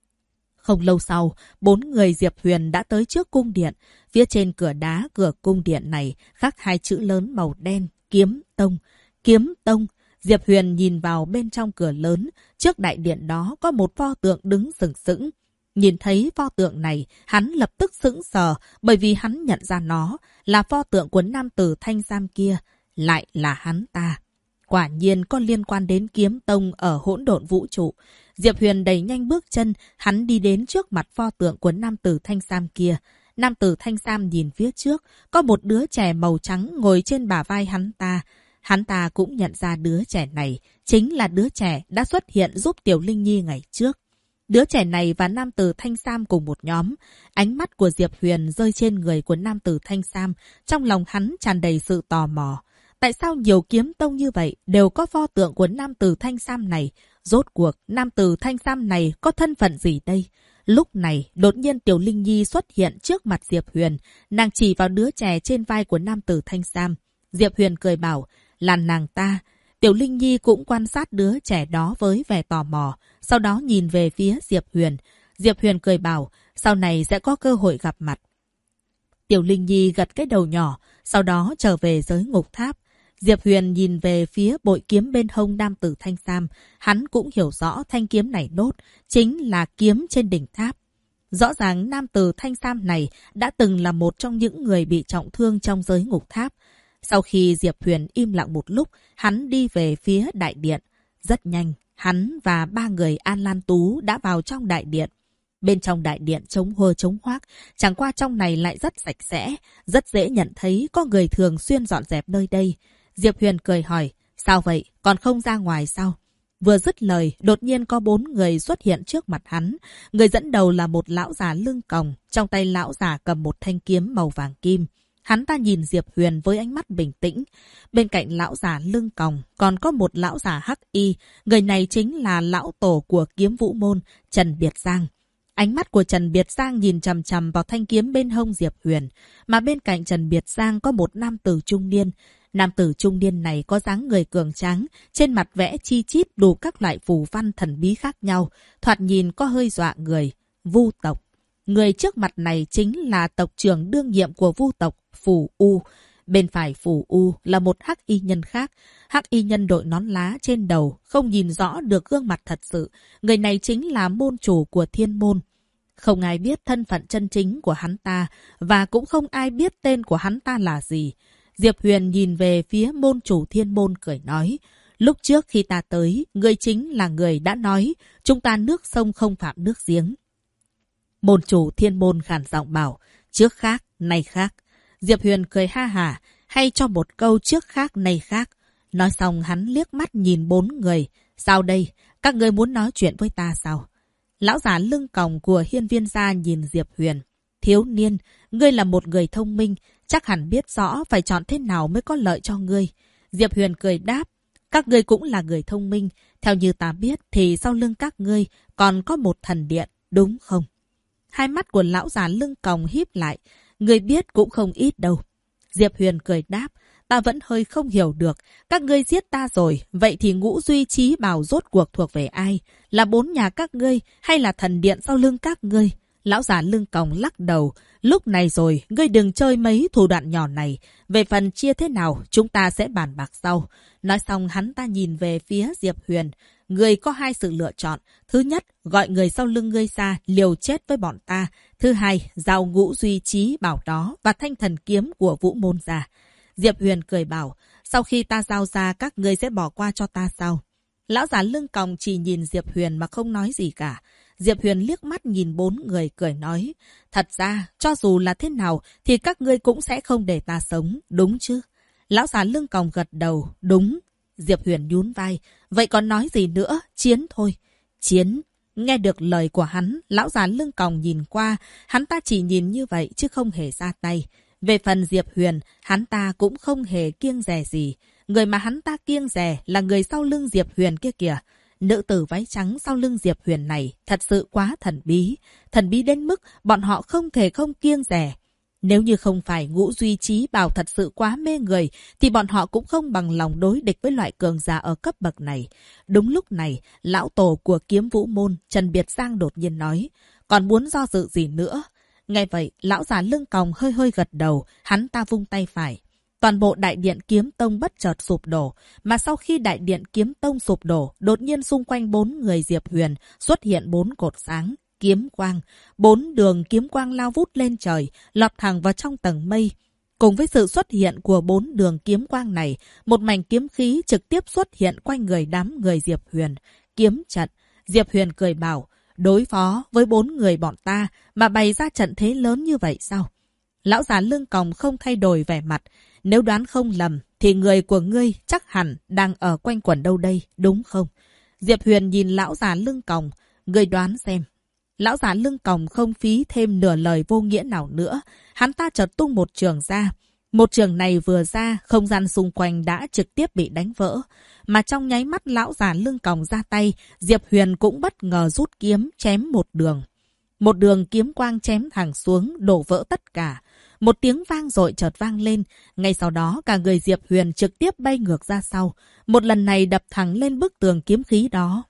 Không lâu sau, 4 người Diệp Huyền đã tới trước cung điện. Phía trên cửa đá cửa cung điện này khắc 2 chữ lớn màu đen, Kiếm Tông. Kiếm Tông. Diệp Huyền nhìn vào bên trong cửa lớn. Trước đại điện đó có một pho tượng đứng sừng sững. Nhìn thấy pho tượng này, hắn lập tức sững sờ bởi vì hắn nhận ra nó là pho tượng của nam tử thanh sam kia, lại là hắn ta. Quả nhiên có liên quan đến Kiếm Tông ở hỗn độn vũ trụ. Diệp Huyền đẩy nhanh bước chân, hắn đi đến trước mặt pho tượng của nam tử thanh sam kia. Nam tử thanh sam nhìn phía trước, có một đứa trẻ màu trắng ngồi trên bả vai hắn ta. Hắn ta cũng nhận ra đứa trẻ này chính là đứa trẻ đã xuất hiện giúp Tiểu Linh Nhi ngày trước. Đứa trẻ này và nam tử thanh sam cùng một nhóm. Ánh mắt của Diệp Huyền rơi trên người của nam tử thanh sam, trong lòng hắn tràn đầy sự tò mò. Tại sao nhiều kiếm tông như vậy đều có pho tượng của nam tử thanh sam này? Rốt cuộc, nam tử thanh sam này có thân phận gì đây? Lúc này, đột nhiên Tiểu Linh Nhi xuất hiện trước mặt Diệp Huyền. Nàng chỉ vào đứa trẻ trên vai của nam tử thanh sam. Diệp Huyền cười bảo, là nàng ta. Tiểu Linh Nhi cũng quan sát đứa trẻ đó với vẻ tò mò. Sau đó nhìn về phía Diệp Huyền. Diệp Huyền cười bảo, sau này sẽ có cơ hội gặp mặt. Tiểu Linh Nhi gật cái đầu nhỏ, sau đó trở về giới ngục tháp. Diệp Huyền nhìn về phía bội kiếm bên hông nam tử thanh sam. Hắn cũng hiểu rõ thanh kiếm này nốt, chính là kiếm trên đỉnh tháp. Rõ ràng nam tử thanh sam này đã từng là một trong những người bị trọng thương trong giới ngục tháp. Sau khi Diệp Huyền im lặng một lúc, hắn đi về phía đại điện. Rất nhanh, hắn và 3 người An Lan Tú đã vào trong đại điện. Bên trong đại điện trống huơ trống hoác, chẳng qua trong này lại rất sạch sẽ, rất dễ nhận thấy có người thường xuyên dọn dẹp nơi đây. Diệp Huyền cười hỏi, sao vậy, còn không ra ngoài sao? Vừa dứt lời, đột nhiên có 4 người xuất hiện trước mặt hắn. Người dẫn đầu là một lão già lưng còng, trong tay lão già cầm một thanh kiếm màu vàng kim. Hắn ta nhìn Diệp Huyền với ánh mắt bình tĩnh. Bên cạnh lão già lưng còng còn có một lão già hắc y. Người này chính là lão tổ của Kiếm Vũ Môn, Trần Biệt Giang. Ánh mắt của Trần Biệt Giang nhìn chằm chằm vào thanh kiếm bên hông Diệp Huyền. Mà bên cạnh Trần Biệt Giang có một nam tử trung niên. Nam tử trung niên này có dáng người cường tráng, trên mặt vẽ chi chít đủ các loại phù văn thần bí khác nhau, thoạt nhìn có hơi dọa người. Vu tộc. Người trước mặt này chính là tộc trưởng đương nhiệm của Vu tộc, Phù U. Bên phải Phù U là một hắc y nhân khác. Hắc y nhân đội nón lá trên đầu, không nhìn rõ được gương mặt thật sự. Người này chính là môn chủ của Thiên Môn. Không ai biết thân phận chân chính của hắn ta, và cũng không ai biết tên của hắn ta là gì. Diệp Huyền nhìn về phía môn chủ thiên môn cười nói. Lúc trước khi ta tới, ngươi chính là người đã nói, chúng ta nước sông không phạm nước giếng. Môn chủ thiên môn khàn giọng bảo, trước khác, nay khác. Diệp Huyền cười ha hả, hay cho một câu trước khác, nay khác. Nói xong hắn liếc mắt nhìn 4 người. Sao đây? Các ngươi muốn nói chuyện với ta sao? Lão giả lưng còng của Hiên Viên gia nhìn Diệp Huyền. Thiếu niên, ngươi là một người thông minh, chắc hẳn biết rõ phải chọn thế nào mới có lợi cho ngươi. Diệp Huyền cười đáp. Các ngươi cũng là người thông minh. Theo như ta biết thì sau lưng các ngươi còn có một thần điện, đúng không? Hai mắt của lão già lưng còng híp lại. Ngươi biết cũng không ít đâu. Diệp Huyền cười đáp. Ta vẫn hơi không hiểu được. Các ngươi giết ta rồi. Vậy thì Ngũ Duy Chí Bảo rốt cuộc thuộc về ai? Là 4 nhà các ngươi hay là thần điện sau lưng các ngươi? Lão già lưng còng lắc đầu. Lúc này rồi, ngươi đừng chơi mấy thủ đoạn nhỏ này. Về phần chia thế nào, chúng ta sẽ bàn bạc sau. Nói xong hắn ta nhìn về phía Diệp Huyền. Ngươi có 2 sự lựa chọn. Thứ nhất, gọi người sau lưng ngươi ra, liều chết với bọn ta. Thứ hai, giao Ngũ Duy Chí Bảo đó và thanh thần kiếm của Vũ Môn ra. Diệp Huyền cười bảo, sau khi ta giao ra các ngươi sẽ bỏ qua cho ta sao? Lão già lưng còng chỉ nhìn Diệp Huyền mà không nói gì cả. Diệp Huyền liếc mắt nhìn 4 người cười nói, thật ra, cho dù là thế nào thì các ngươi cũng sẽ không để ta sống, đúng chứ? Lão già lưng còng gật đầu, đúng. Diệp Huyền nhún vai, vậy còn nói gì nữa, chiến thôi. Chiến. Nghe được lời của hắn, lão già lưng còng nhìn qua, hắn ta chỉ nhìn như vậy chứ không hề ra tay. Về phần Diệp Huyền, hắn ta cũng không hề kiêng dè gì. Người mà hắn ta kiêng dè là người sau lưng Diệp Huyền kia kìa. Nữ tử váy trắng sau lưng Diệp Huyền này thật sự quá thần bí. Thần bí đến mức bọn họ không thể không kiêng dè. Nếu như không phải Ngũ Duy Chí Bảo thật sự quá mê người, thì bọn họ cũng không bằng lòng đối địch với loại cường giả ở cấp bậc này. Đúng lúc này, lão tổ của Kiếm Vũ Môn, Trần Biệt Giang đột nhiên nói, còn muốn do dự gì nữa? Nghe vậy, lão già lưng còng hơi hơi gật đầu, hắn ta vung tay phải. Toàn bộ đại điện Kiếm Tông bất chợt sụp đổ, mà sau khi đại điện Kiếm Tông sụp đổ, đột nhiên xung quanh 4 người Diệp Huyền xuất hiện 4 cột sáng, kiếm quang. 4 đường kiếm quang lao vút lên trời, lọt thẳng vào trong tầng mây. Cùng với sự xuất hiện của 4 đường kiếm quang này, một mảnh kiếm khí trực tiếp xuất hiện quanh người đám người Diệp Huyền. Kiếm trận. Diệp Huyền cười bảo, đối phó với 4 người bọn ta mà bày ra trận thế lớn như vậy sao? Lão già lưng còng không thay đổi vẻ mặt. Nếu đoán không lầm, thì người của ngươi chắc hẳn đang ở quanh quẩn đâu đây, đúng không? Diệp Huyền nhìn lão già lưng còng. Ngươi đoán xem. Lão già lưng còng không phí thêm nửa lời vô nghĩa nào nữa. Hắn ta chợt tung một trường ra. Một trường này vừa ra, không gian xung quanh đã trực tiếp bị đánh vỡ. Mà trong nháy mắt lão già lưng còng ra tay, Diệp Huyền cũng bất ngờ rút kiếm chém một đường. Một đường kiếm quang chém thẳng xuống, đổ vỡ tất cả. Một tiếng vang dội chợt vang lên. Ngay sau đó cả người Diệp Huyền trực tiếp bay ngược ra sau. Một lần này đập thẳng lên bức tường kiếm khí đó.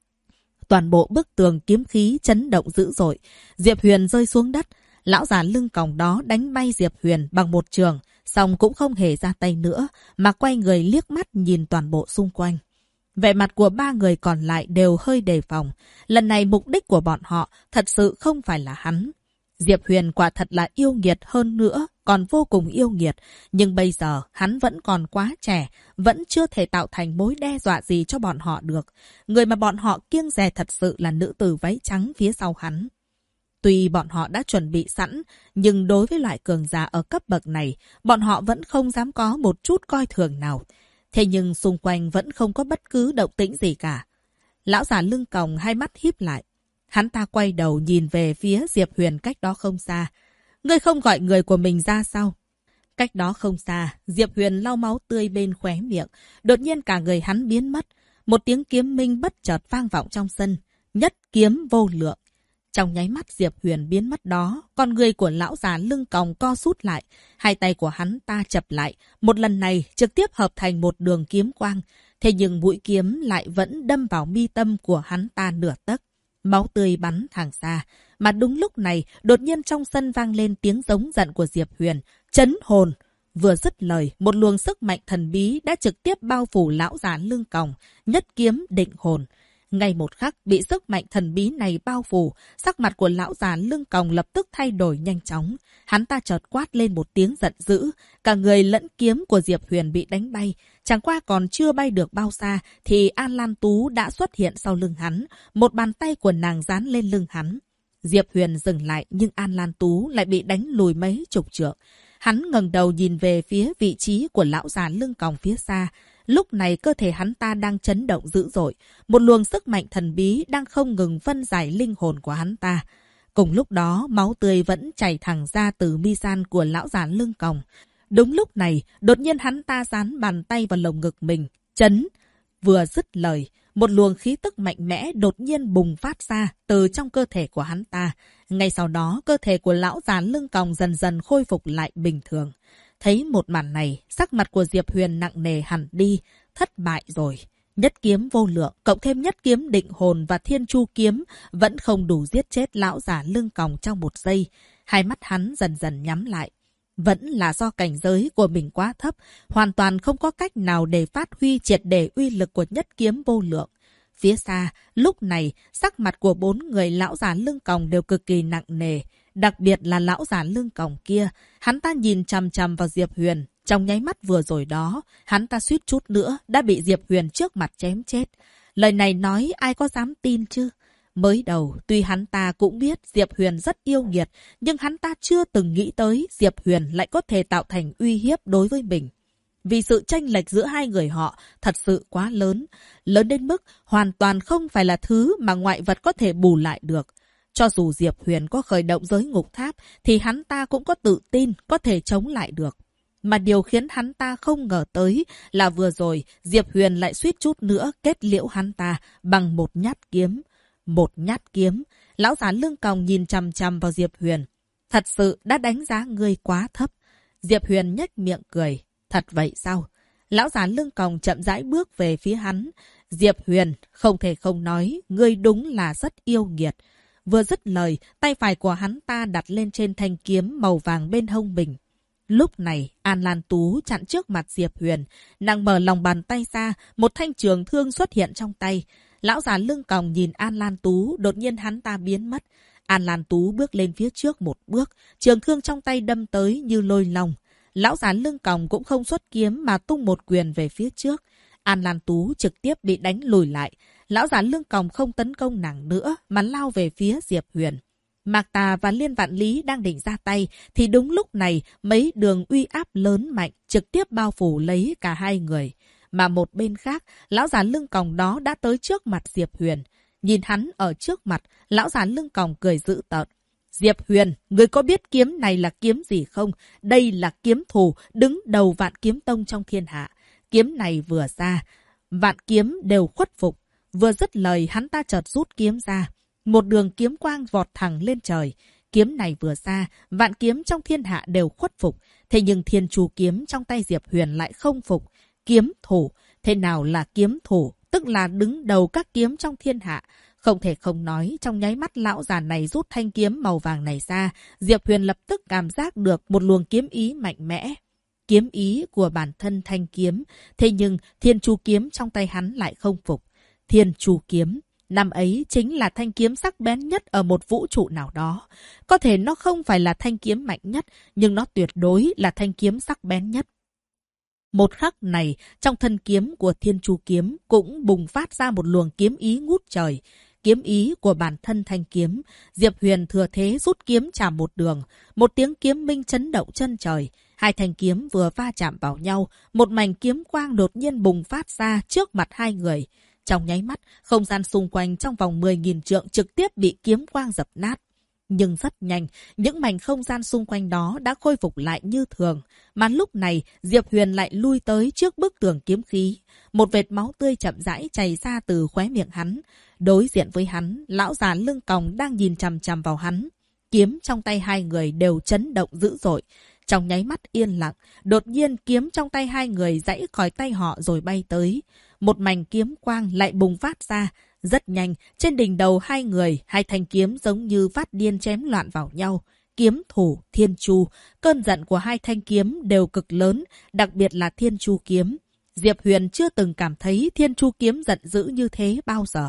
Toàn bộ bức tường kiếm khí chấn động dữ dội. Diệp Huyền rơi xuống đất. Lão già lưng còng đó đánh bay Diệp Huyền bằng một trường. Xong cũng không hề ra tay nữa, mà quay người liếc mắt nhìn toàn bộ xung quanh. Vẻ mặt của 3 người còn lại đều hơi đề phòng. Lần này mục đích của bọn họ thật sự không phải là hắn. Diệp Huyền quả thật là yêu nghiệt hơn nữa, còn vô cùng yêu nghiệt. Nhưng bây giờ hắn vẫn còn quá trẻ, vẫn chưa thể tạo thành mối đe dọa gì cho bọn họ được. Người mà bọn họ kiêng dè thật sự là nữ tử váy trắng phía sau hắn. Tuy bọn họ đã chuẩn bị sẵn, nhưng đối với loại cường giả ở cấp bậc này, bọn họ vẫn không dám có một chút coi thường nào. Thế nhưng xung quanh vẫn không có bất cứ động tĩnh gì cả. Lão già lưng còng hai mắt híp lại. Hắn ta quay đầu nhìn về phía Diệp Huyền cách đó không xa. Ngươi không gọi người của mình ra sao? Cách đó không xa, Diệp Huyền lau máu tươi bên khóe miệng. Đột nhiên cả người hắn biến mất. Một tiếng kiếm minh bất chợt vang vọng trong sân. Nhất kiếm vô lượng. Trong nháy mắt Diệp Huyền biến mất đó, con người của lão già lưng còng co rút lại. Hai tay của hắn ta chập lại. Một lần này trực tiếp hợp thành một đường kiếm quang. Thế nhưng mũi kiếm lại vẫn đâm vào mi tâm của hắn ta nửa tấc. Máu tươi bắn thẳng xa. Mà đúng lúc này, đột nhiên trong sân vang lên tiếng giống giận của Diệp Huyền. Chấn hồn! Vừa dứt lời, một luồng sức mạnh thần bí đã trực tiếp bao phủ lão già lưng còng. Nhất kiếm định hồn. Ngay một khắc bị sức mạnh thần bí này bao phủ, sắc mặt của lão già lưng còng lập tức thay đổi nhanh chóng. Hắn ta chợt quát lên một tiếng giận dữ, cả người lẫn kiếm của Diệp Huyền bị đánh bay. Chẳng qua còn chưa bay được bao xa thì An Lan Tú đã xuất hiện sau lưng hắn, một bàn tay của nàng dán lên lưng hắn. Diệp Huyền dừng lại nhưng An Lan Tú lại bị đánh lùi mấy chục trượng. Hắn ngẩng đầu nhìn về phía vị trí của lão già lưng còng phía xa. Lúc này cơ thể hắn ta đang chấn động dữ dội, một luồng sức mạnh thần bí đang không ngừng phân giải linh hồn của hắn ta. Cùng lúc đó, máu tươi vẫn chảy thẳng ra từ mi gian của lão già lưng còng. Đúng lúc này, đột nhiên hắn ta dán bàn tay vào lồng ngực mình, chấn. Vừa dứt lời, một luồng khí tức mạnh mẽ đột nhiên bùng phát ra từ trong cơ thể của hắn ta. Ngay sau đó, cơ thể của lão già lưng còng dần dần khôi phục lại bình thường. Thấy một màn này, sắc mặt của Diệp Huyền nặng nề hẳn đi, thất bại rồi. Nhất kiếm vô lượng, cộng thêm nhất kiếm định hồn và thiên chu kiếm vẫn không đủ giết chết lão già lưng còng trong một giây. Hai mắt hắn dần dần nhắm lại. Vẫn là do cảnh giới của mình quá thấp, hoàn toàn không có cách nào để phát huy triệt để uy lực của nhất kiếm vô lượng. Phía xa, lúc này, sắc mặt của 4 người lão già lưng còng đều cực kỳ nặng nề. Đặc biệt là lão già lưng còng kia, hắn ta nhìn chằm chằm vào Diệp Huyền. Trong nháy mắt vừa rồi đó, hắn ta suýt chút nữa đã bị Diệp Huyền trước mặt chém chết. Lời này nói ai có dám tin chứ? Mới đầu, tuy hắn ta cũng biết Diệp Huyền rất yêu nghiệt, nhưng hắn ta chưa từng nghĩ tới Diệp Huyền lại có thể tạo thành uy hiếp đối với mình. Vì sự chênh lệch giữa hai người họ thật sự quá lớn, lớn đến mức hoàn toàn không phải là thứ mà ngoại vật có thể bù lại được. Cho dù Diệp Huyền có khởi động giới ngục tháp, thì hắn ta cũng có tự tin có thể chống lại được. Mà điều khiến hắn ta không ngờ tới là vừa rồi Diệp Huyền lại suýt chút nữa kết liễu hắn ta bằng một nhát kiếm. Một nhát kiếm, lão già lưng còng nhìn chằm chằm vào Diệp Huyền. Thật sự đã đánh giá ngươi quá thấp. Diệp Huyền nhếch miệng cười. Thật vậy sao? Lão già lưng còng chậm rãi bước về phía hắn. Diệp Huyền, không thể không nói, ngươi đúng là rất yêu nghiệt. Vừa dứt lời, tay phải của hắn ta đặt lên trên thanh kiếm màu vàng bên hông mình. Lúc này, An Lan Tú chặn trước mặt Diệp Huyền. Nàng mở lòng bàn tay ra, một thanh trường thương xuất hiện trong tay. Lão già lưng còng nhìn An Lan Tú, đột nhiên hắn ta biến mất. An Lan Tú bước lên phía trước một bước, trường thương trong tay đâm tới như lôi long. Lão già lưng còng cũng không xuất kiếm mà tung một quyền về phía trước. An Lan Tú trực tiếp bị đánh lùi lại. Lão già lưng còng không tấn công nàng nữa mà lao về phía Diệp Huyền. Mạc Tà và Liên Vạn Lý đang định ra tay thì đúng lúc này mấy đường uy áp lớn mạnh trực tiếp bao phủ lấy cả hai người. Mà một bên khác, lão già lưng còng đó đã tới trước mặt Diệp Huyền. Nhìn hắn ở trước mặt, lão già lưng còng cười dữ tợn. Diệp Huyền, người có biết kiếm này là kiếm gì không? Đây là kiếm thủ đứng đầu Vạn Kiếm Tông trong thiên hạ. Kiếm này vừa ra, vạn kiếm đều khuất phục. Vừa dứt lời hắn ta chợt rút kiếm ra. Một đường kiếm quang vọt thẳng lên trời. Kiếm này vừa ra, vạn kiếm trong thiên hạ đều khuất phục. Thế nhưng thiên chu kiếm trong tay Diệp Huyền lại không phục. Kiếm thủ, thế nào là kiếm thủ? Tức là đứng đầu các kiếm trong thiên hạ. Không thể không nói, trong nháy mắt lão già này rút thanh kiếm màu vàng này ra, Diệp Huyền lập tức cảm giác được một luồng kiếm ý mạnh mẽ. Kiếm ý của bản thân thanh kiếm, thế nhưng thiên chu kiếm trong tay hắn lại không phục. Thiên chu kiếm, năm ấy chính là thanh kiếm sắc bén nhất ở một vũ trụ nào đó. Có thể nó không phải là thanh kiếm mạnh nhất, nhưng nó tuyệt đối là thanh kiếm sắc bén nhất. Một khắc này, trong thân kiếm của thiên chu kiếm cũng bùng phát ra một luồng kiếm ý ngút trời. Kiếm ý của bản thân thanh kiếm, Diệp Huyền thừa thế rút kiếm chạm một đường. Một tiếng kiếm minh chấn động chân trời. Hai thanh kiếm vừa va chạm vào nhau, một mảnh kiếm quang đột nhiên bùng phát ra trước mặt hai người. Trong nháy mắt, không gian xung quanh trong vòng 10.000 trượng trực tiếp bị kiếm quang dập nát. Nhưng rất nhanh, những mảnh không gian xung quanh đó đã khôi phục lại như thường. Mà lúc này, Diệp Huyền lại lui tới trước bức tường kiếm khí. Một vệt máu tươi chậm rãi chảy ra từ khóe miệng hắn. Đối diện với hắn, lão già lưng còng đang nhìn chằm chằm vào hắn. Kiếm trong tay hai người đều chấn động dữ dội. Trong nháy mắt yên lặng, đột nhiên kiếm trong tay hai người giãy khỏi tay họ rồi bay tới. Một mảnh kiếm quang lại bùng phát ra. Rất nhanh, trên đỉnh đầu hai người, hai thanh kiếm giống như phát điên chém loạn vào nhau. Kiếm thủ, thiên chu, cơn giận của hai thanh kiếm đều cực lớn, đặc biệt là thiên chu kiếm. Diệp Huyền chưa từng cảm thấy thiên chu kiếm giận dữ như thế bao giờ.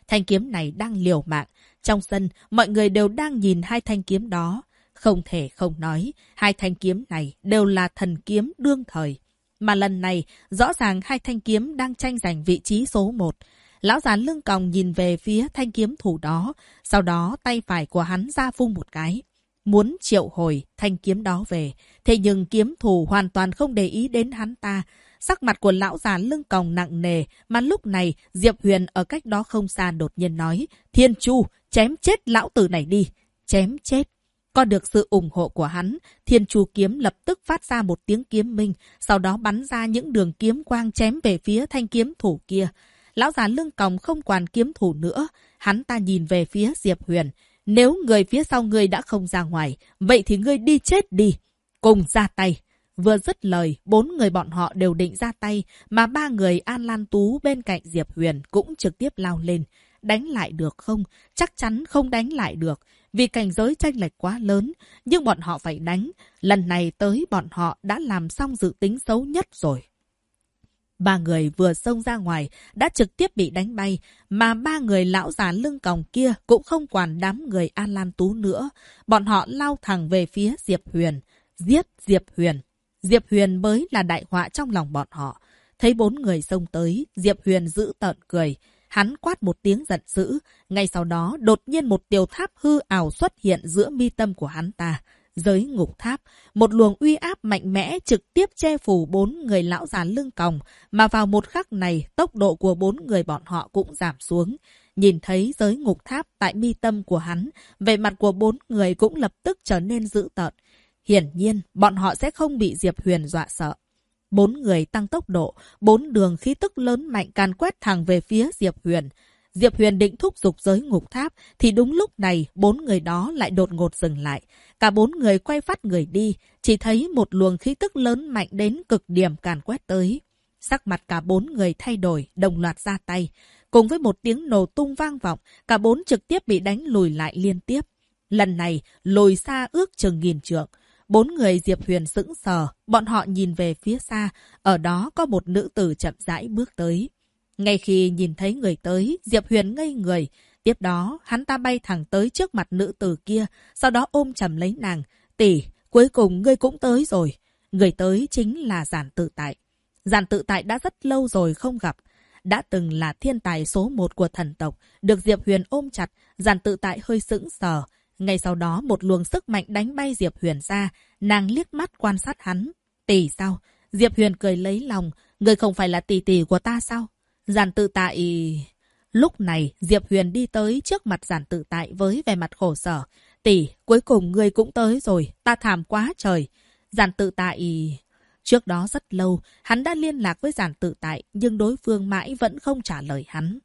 Thanh kiếm này đang liều mạng. Trong sân, mọi người đều đang nhìn hai thanh kiếm đó. Không thể không nói, hai thanh kiếm này đều là thần kiếm đương thời. Mà lần này, rõ ràng hai thanh kiếm đang tranh giành vị trí số 1. Lão già lưng còng nhìn về phía thanh kiếm thủ đó, sau đó tay phải của hắn ra vung một cái. Muốn triệu hồi thanh kiếm đó về, thế nhưng kiếm thủ hoàn toàn không để ý đến hắn ta. Sắc mặt của lão già lưng còng nặng nề, mà lúc này Diệp Huyền ở cách đó không xa đột nhiên nói, Thiên Chu, chém chết lão tử này đi, chém chết. Có được sự ủng hộ của hắn, Thiên Chu kiếm lập tức phát ra một tiếng kiếm minh, sau đó bắn ra những đường kiếm quang chém về phía thanh kiếm thủ kia. Lão già lưng còng không quản kiếm thủ nữa, hắn ta nhìn về phía Diệp Huyền. Nếu người phía sau ngươi đã không ra ngoài, vậy thì ngươi đi chết đi. Cùng ra tay. Vừa dứt lời, 4 người bọn họ đều định ra tay, mà 3 người An Lan Tú bên cạnh Diệp Huyền cũng trực tiếp lao lên. Đánh lại được không? Chắc chắn không đánh lại được, vì cảnh giới chênh lệch quá lớn, nhưng bọn họ phải đánh. Lần này tới bọn họ đã làm xong dự tính xấu nhất rồi. 3 người vừa xông ra ngoài đã trực tiếp bị đánh bay, mà 3 người lão già lưng còng kia cũng không quản đám người An Lan Tú nữa. Bọn họ lao thẳng về phía Diệp Huyền. Giết Diệp Huyền. Diệp Huyền mới là đại họa trong lòng bọn họ. Thấy 4 người xông tới, Diệp Huyền giữ tợn cười. Hắn quát một tiếng giận dữ. Ngay sau đó, đột nhiên một tiểu tháp hư ảo xuất hiện giữa mi tâm của hắn ta. Giới ngục tháp, một luồng uy áp mạnh mẽ trực tiếp che phủ 4 người lão già lưng còng, mà vào một khắc này, tốc độ của 4 người bọn họ cũng giảm xuống. Nhìn thấy giới ngục tháp tại mi tâm của hắn, vẻ mặt của 4 người cũng lập tức trở nên dữ tợn. Hiển nhiên, bọn họ sẽ không bị Diệp Huyền dọa sợ. 4 người tăng tốc độ, 4 đường khí tức lớn mạnh càn quét thẳng về phía Diệp Huyền. Diệp Huyền định thúc giục giới ngục tháp, thì đúng lúc này 4 người đó lại đột ngột dừng lại. Cả 4 người quay phát người đi, chỉ thấy một luồng khí tức lớn mạnh đến cực điểm càn quét tới. Sắc mặt cả 4 người thay đổi, đồng loạt ra tay. Cùng với một tiếng nổ tung vang vọng, cả 4 trực tiếp bị đánh lùi lại liên tiếp. Lần này, lùi xa ước chừng 1000 trượng. 4 người Diệp Huyền sững sờ, bọn họ nhìn về phía xa, ở đó có một nữ tử chậm rãi bước tới. Ngay khi nhìn thấy người tới, Diệp Huyền ngây người. Tiếp đó, hắn ta bay thẳng tới trước mặt nữ tử kia, sau đó ôm chầm lấy nàng. Tỷ, cuối cùng ngươi cũng tới rồi. Người tới chính là Giản Tự Tại. Giản Tự Tại đã rất lâu rồi không gặp. Đã từng là thiên tài số 1 của thần tộc, được Diệp Huyền ôm chặt, Giản Tự Tại hơi sững sờ. Ngay sau đó một luồng sức mạnh đánh bay Diệp Huyền ra, nàng liếc mắt quan sát hắn. Tỷ sao? Diệp Huyền cười lấy lòng, ngươi không phải là tỷ tỷ của ta sao? Giản Tự Tại... Lúc này, Diệp Huyền đi tới trước mặt Giản Tự Tại với vẻ mặt khổ sở. Tỷ, cuối cùng ngươi cũng tới rồi, ta thảm quá trời. Giản Tự Tại... Trước đó rất lâu, hắn đã liên lạc với Giản Tự Tại, nhưng đối phương mãi vẫn không trả lời hắn.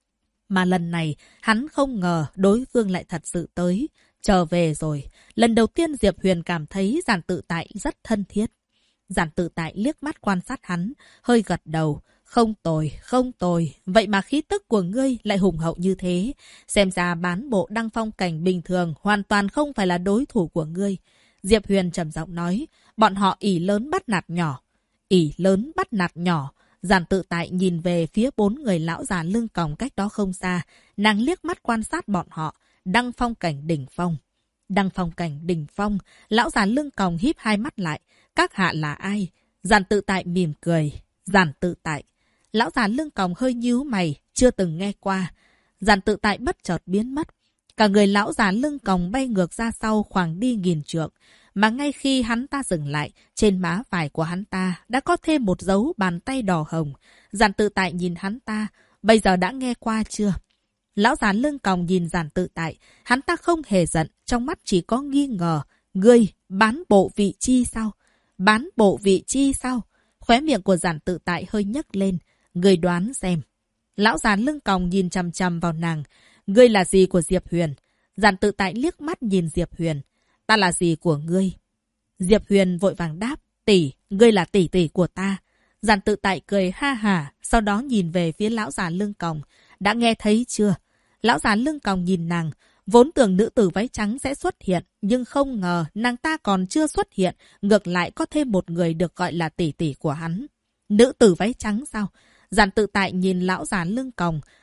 Mà lần này, hắn không ngờ đối phương lại thật sự tới. Trở về rồi. Lần đầu tiên Diệp Huyền cảm thấy Giản Tự Tại rất thân thiết. Giản Tự Tại liếc mắt quan sát hắn, hơi gật đầu. Không tồi, không tồi. Vậy mà khí tức của ngươi lại hùng hậu như thế. Xem ra bán bộ đăng phong cảnh bình thường hoàn toàn không phải là đối thủ của ngươi. Diệp Huyền trầm giọng nói, bọn họ ỷ lớn bắt nạt nhỏ. Ỷ lớn bắt nạt nhỏ. Giản Tự Tại nhìn về phía 4 người lão già lưng còng cách đó không xa. Nàng liếc mắt quan sát bọn họ. Đăng phong cảnh đỉnh phong. Đăng phong cảnh đỉnh phong. Lão già lưng còng híp hai mắt lại. Các hạ là ai? Giản Tự Tại mỉm cười. Giản Tự Tại. Lão già lưng còng hơi nhíu mày, chưa từng nghe qua. Giản Tự Tại bất chợt biến mất. Cả người lão già lưng còng bay ngược ra sau khoảng đi 1000 trượng. Mà ngay khi hắn ta dừng lại, trên má phải của hắn ta đã có thêm một dấu bàn tay đỏ hồng. Giản Tự Tại nhìn hắn ta, bây giờ đã nghe qua chưa? Lão già lưng còng nhìn Giản Tự Tại, hắn ta không hề giận, trong mắt chỉ có nghi ngờ. Ngươi, bán bộ vị chi sao? Bán bộ vị chi sao? Khóe miệng của Giản Tự Tại hơi nhấc lên. Ngươi đoán xem. Lão già lưng còng nhìn chằm chằm vào nàng. Ngươi là gì của Diệp Huyền? Giản Tự Tại liếc mắt nhìn Diệp Huyền. Ta là gì của ngươi? Diệp Huyền vội vàng đáp. Tỷ, ngươi là tỷ tỷ của ta. Giản Tự Tại cười ha hả, sau đó nhìn về phía lão già lưng còng. Đã nghe thấy chưa? Lão già lưng còng nhìn nàng. Vốn tưởng nữ tử váy trắng sẽ xuất hiện, nhưng không ngờ nàng ta còn chưa xuất hiện. Ngược lại có thêm một người được gọi là tỷ tỷ của hắn. Nữ tử váy trắng sao? Giản Tự Tại nhìn lão già lưng còng.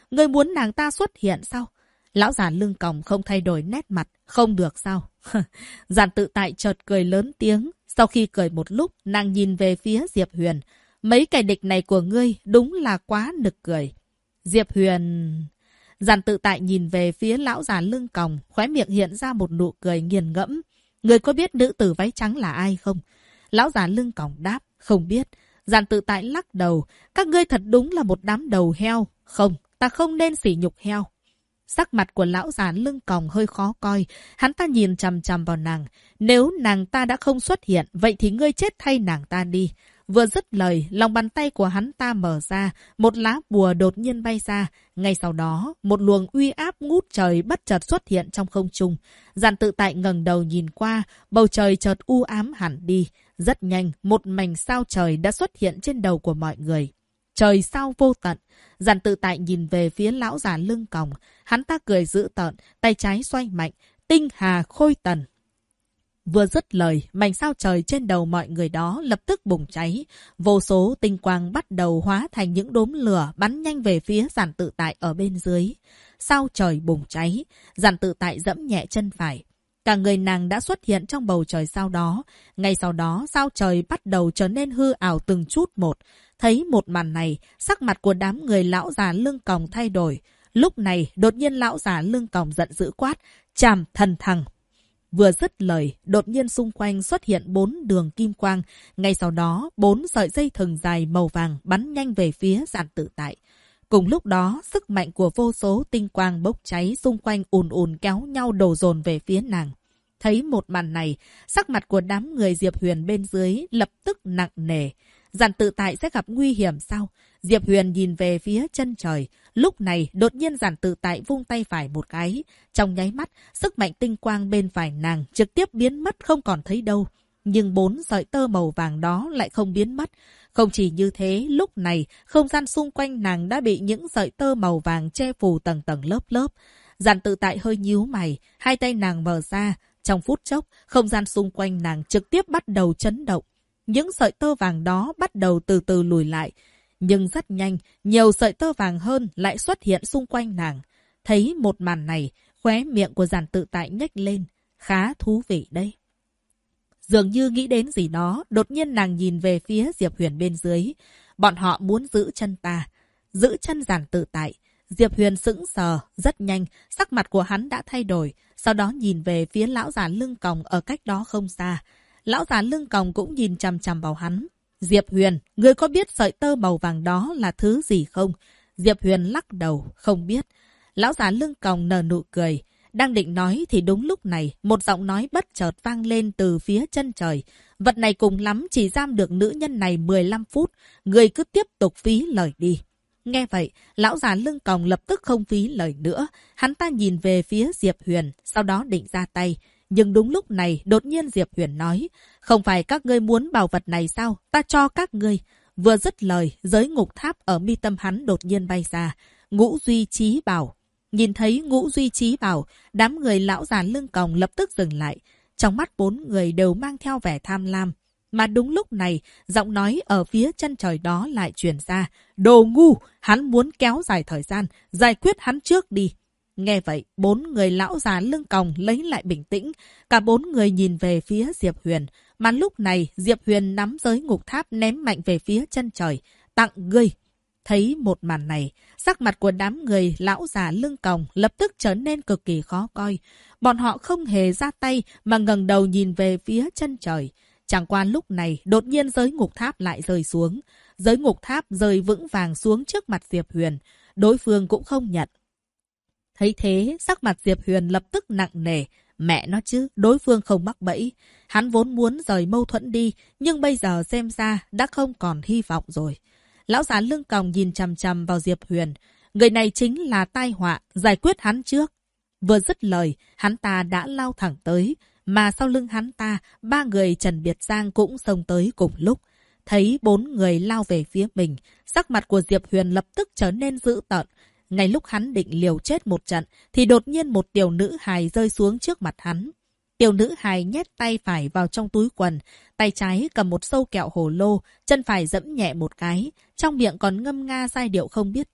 Ngươi muốn nàng ta xuất hiện sao? Lão già lưng còng không thay đổi nét mặt. Không được sao? Giản Tự Tại chợt cười lớn tiếng. Sau khi cười một lúc, nàng nhìn về phía Diệp Huyền. Mấy kẻ địch này của ngươi đúng là quá nực cười. Diệp Huyền... Giản Tự Tại nhìn về phía lão già lưng còng, khóe miệng hiện ra một nụ cười nghiền ngẫm. Ngươi có biết nữ tử váy trắng là ai không? Lão già lưng còng đáp, không biết. Giản Tự Tại lắc đầu, các ngươi thật đúng là một đám đầu heo. Không, ta không nên sỉ nhục heo. Sắc mặt của lão già lưng còng hơi khó coi, hắn ta nhìn chằm chằm vào nàng. Nếu nàng ta đã không xuất hiện, vậy thì ngươi chết thay nàng ta đi. Vừa dứt lời, lòng bàn tay của hắn ta mở ra, một lá bùa đột nhiên bay ra. Ngay sau đó, một luồng uy áp ngút trời bất chợt xuất hiện trong không trung. Giản Tự Tại ngẩng đầu nhìn qua, bầu trời chợt u ám hẳn đi. Rất nhanh, một mảnh sao trời đã xuất hiện trên đầu của mọi người. Trời sao vô tận. Giản Tự Tại nhìn về phía lão già lưng còng. Hắn ta cười dữ tợn, tay trái xoay mạnh. Tinh hà khôi tần. Vừa dứt lời, mảnh sao trời trên đầu mọi người đó lập tức bùng cháy. Vô số tinh quang bắt đầu hóa thành những đốm lửa bắn nhanh về phía Giản Tự Tại ở bên dưới. Sao trời bùng cháy, Giản Tự Tại giẫm nhẹ chân phải. Cả người nàng đã xuất hiện trong bầu trời sao đó. Ngay sau đó, sao trời bắt đầu trở nên hư ảo từng chút một. Thấy một màn này, sắc mặt của đám người lão già lưng còng thay đổi. Lúc này, đột nhiên lão già lưng còng giận dữ quát, Trảm Thần Thằng. Vừa dứt lời, đột nhiên xung quanh xuất hiện 4 đường kim quang. Ngay sau đó, 4 sợi dây thừng dài màu vàng bắn nhanh về phía Giản Tự Tại. Cùng lúc đó, sức mạnh của vô số tinh quang bốc cháy xung quanh ùn ùn kéo nhau đổ dồn về phía nàng. Thấy một màn này, sắc mặt của đám người Diệp Huyền bên dưới lập tức nặng nề. Giản Tự Tại sẽ gặp nguy hiểm sao? Diệp Huyền nhìn về phía chân trời. Lúc này, đột nhiên Giản Tự Tại vung tay phải một cái. Trong nháy mắt, sức mạnh tinh quang bên phải nàng trực tiếp biến mất không còn thấy đâu. Nhưng 4 sợi tơ màu vàng đó lại không biến mất. Không chỉ như thế, lúc này, không gian xung quanh nàng đã bị những sợi tơ màu vàng che phủ tầng tầng lớp lớp. Giản Tự Tại hơi nhíu mày, hai tay nàng mở ra. Trong phút chốc, không gian xung quanh nàng trực tiếp bắt đầu chấn động. Những sợi tơ vàng đó bắt đầu từ từ lùi lại. Nhưng rất nhanh, nhiều sợi tơ vàng hơn lại xuất hiện xung quanh nàng. Thấy một màn này, khóe miệng của Giản Tự Tại nhếch lên. Khá thú vị đây. Dường như nghĩ đến gì đó, đột nhiên nàng nhìn về phía Diệp Huyền bên dưới. Bọn họ muốn giữ chân ta. Giữ chân Giản Tự Tại. Diệp Huyền sững sờ, rất nhanh, sắc mặt của hắn đã thay đổi. Sau đó nhìn về phía lão già lưng còng ở cách đó không xa. Lão già lưng còng cũng nhìn chằm chằm vào hắn. Diệp Huyền, ngươi có biết sợi tơ màu vàng đó là thứ gì không? Diệp Huyền lắc đầu, không biết. Lão già lưng còng nở nụ cười. Đang định nói thì đúng lúc này, một giọng nói bất chợt vang lên từ phía chân trời. Vật này cùng lắm chỉ giam được nữ nhân này 15 phút. Ngươi cứ tiếp tục phí lời đi. Nghe vậy, lão già lưng còng lập tức không phí lời nữa. Hắn ta nhìn về phía Diệp Huyền, sau đó định ra tay. Nhưng đúng lúc này, đột nhiên Diệp Huyền nói, không phải các ngươi muốn bảo vật này sao? Ta cho các ngươi. Vừa dứt lời, giới ngục tháp ở mi tâm hắn đột nhiên bay ra. Ngũ Duy Chí Bảo. Nhìn thấy Ngũ Duy Chí Bảo, đám người lão già lưng còng lập tức dừng lại. Trong mắt 4 người đều mang theo vẻ tham lam. Mà đúng lúc này, giọng nói ở phía chân trời đó lại truyền ra. Đồ ngu! Hắn muốn kéo dài thời gian, giải quyết hắn trước đi. Nghe vậy, 4 người lão già lưng còng lấy lại bình tĩnh. Cả 4 người nhìn về phía Diệp Huyền. Mà lúc này, Diệp Huyền nắm giới ngục tháp ném mạnh về phía chân trời. Tặng ngươi! Thấy một màn này, sắc mặt của đám người lão già lưng còng lập tức trở nên cực kỳ khó coi. Bọn họ không hề ra tay mà ngẩng đầu nhìn về phía chân trời. Chẳng qua lúc này, đột nhiên giới ngục tháp lại rơi xuống. Giới ngục tháp rơi vững vàng xuống trước mặt Diệp Huyền. Đối phương cũng không nhận. Thấy thế, sắc mặt Diệp Huyền lập tức nặng nề. Mẹ nó chứ, đối phương không mắc bẫy. Hắn vốn muốn rời mâu thuẫn đi, nhưng bây giờ xem ra đã không còn hy vọng rồi. Lão già lưng còng nhìn chằm chằm vào Diệp Huyền. Người này chính là tai họa, giải quyết hắn trước. Vừa dứt lời, hắn ta đã lao thẳng tới. Mà sau lưng hắn ta, 3 người Trần Biệt Giang cũng xông tới cùng lúc. Thấy 4 người lao về phía mình, sắc mặt của Diệp Huyền lập tức trở nên dữ tợn. Ngay lúc hắn định liều chết một trận, thì đột nhiên một tiểu nữ hài rơi xuống trước mặt hắn. Tiểu nữ hài nhét tay phải vào trong túi quần, tay trái cầm một sâu kẹo hồ lô, chân phải giẫm nhẹ một cái, trong miệng còn ngâm nga giai điệu không biết tên.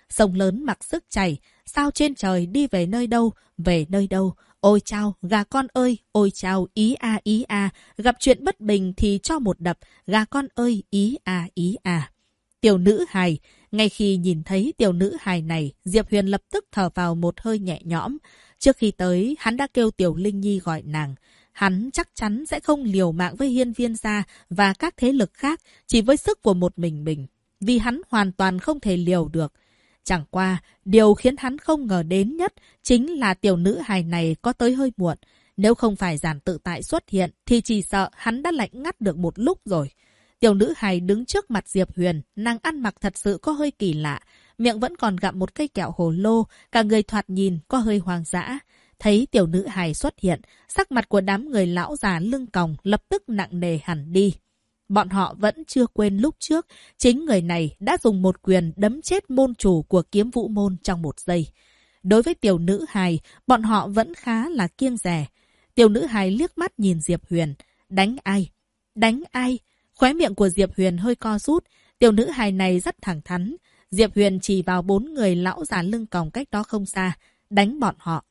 Sông lớn mặc sức chảy, sao trên trời đi về nơi đâu, về nơi đâu. Ôi chao, gà con ơi, ôi chao, ý a, gặp chuyện bất bình thì cho một đập, gà con ơi, ý a. Tiểu nữ hài, ngay khi nhìn thấy tiểu nữ hài này, Diệp Huyền lập tức thở vào một hơi nhẹ nhõm. Trước khi tới, hắn đã kêu Tiểu Linh Nhi gọi nàng. Hắn chắc chắn sẽ không liều mạng với Hiên Viên gia và các thế lực khác chỉ với sức của một mình. Vì hắn hoàn toàn không thể liều được. Chẳng qua, điều khiến hắn không ngờ đến nhất chính là tiểu nữ hài này có tới hơi muộn. Nếu không phải Giản Tự Tại xuất hiện thì chỉ sợ hắn đã lạnh ngắt được một lúc rồi. Tiểu nữ hài đứng trước mặt Diệp Huyền, nàng ăn mặc thật sự có hơi kỳ lạ. Miệng vẫn còn gặm một cây kẹo hồ lô, cả người thoạt nhìn có hơi hoang dã. Thấy tiểu nữ hài xuất hiện, sắc mặt của đám người lão già lưng còng lập tức nặng nề hẳn đi. Bọn họ vẫn chưa quên lúc trước, chính người này đã dùng một quyền đấm chết môn chủ của Kiếm Vũ môn trong một giây. Đối với tiểu nữ hài, bọn họ vẫn khá là kiêng dè. Tiểu nữ hài liếc mắt nhìn Diệp Huyền. Đánh ai? Đánh ai? Khóe miệng của Diệp Huyền hơi co rút. Tiểu nữ hài này rất thẳng thắn. Diệp Huyền chỉ vào 4 người lão già lưng còng cách đó không xa. Đánh bọn họ.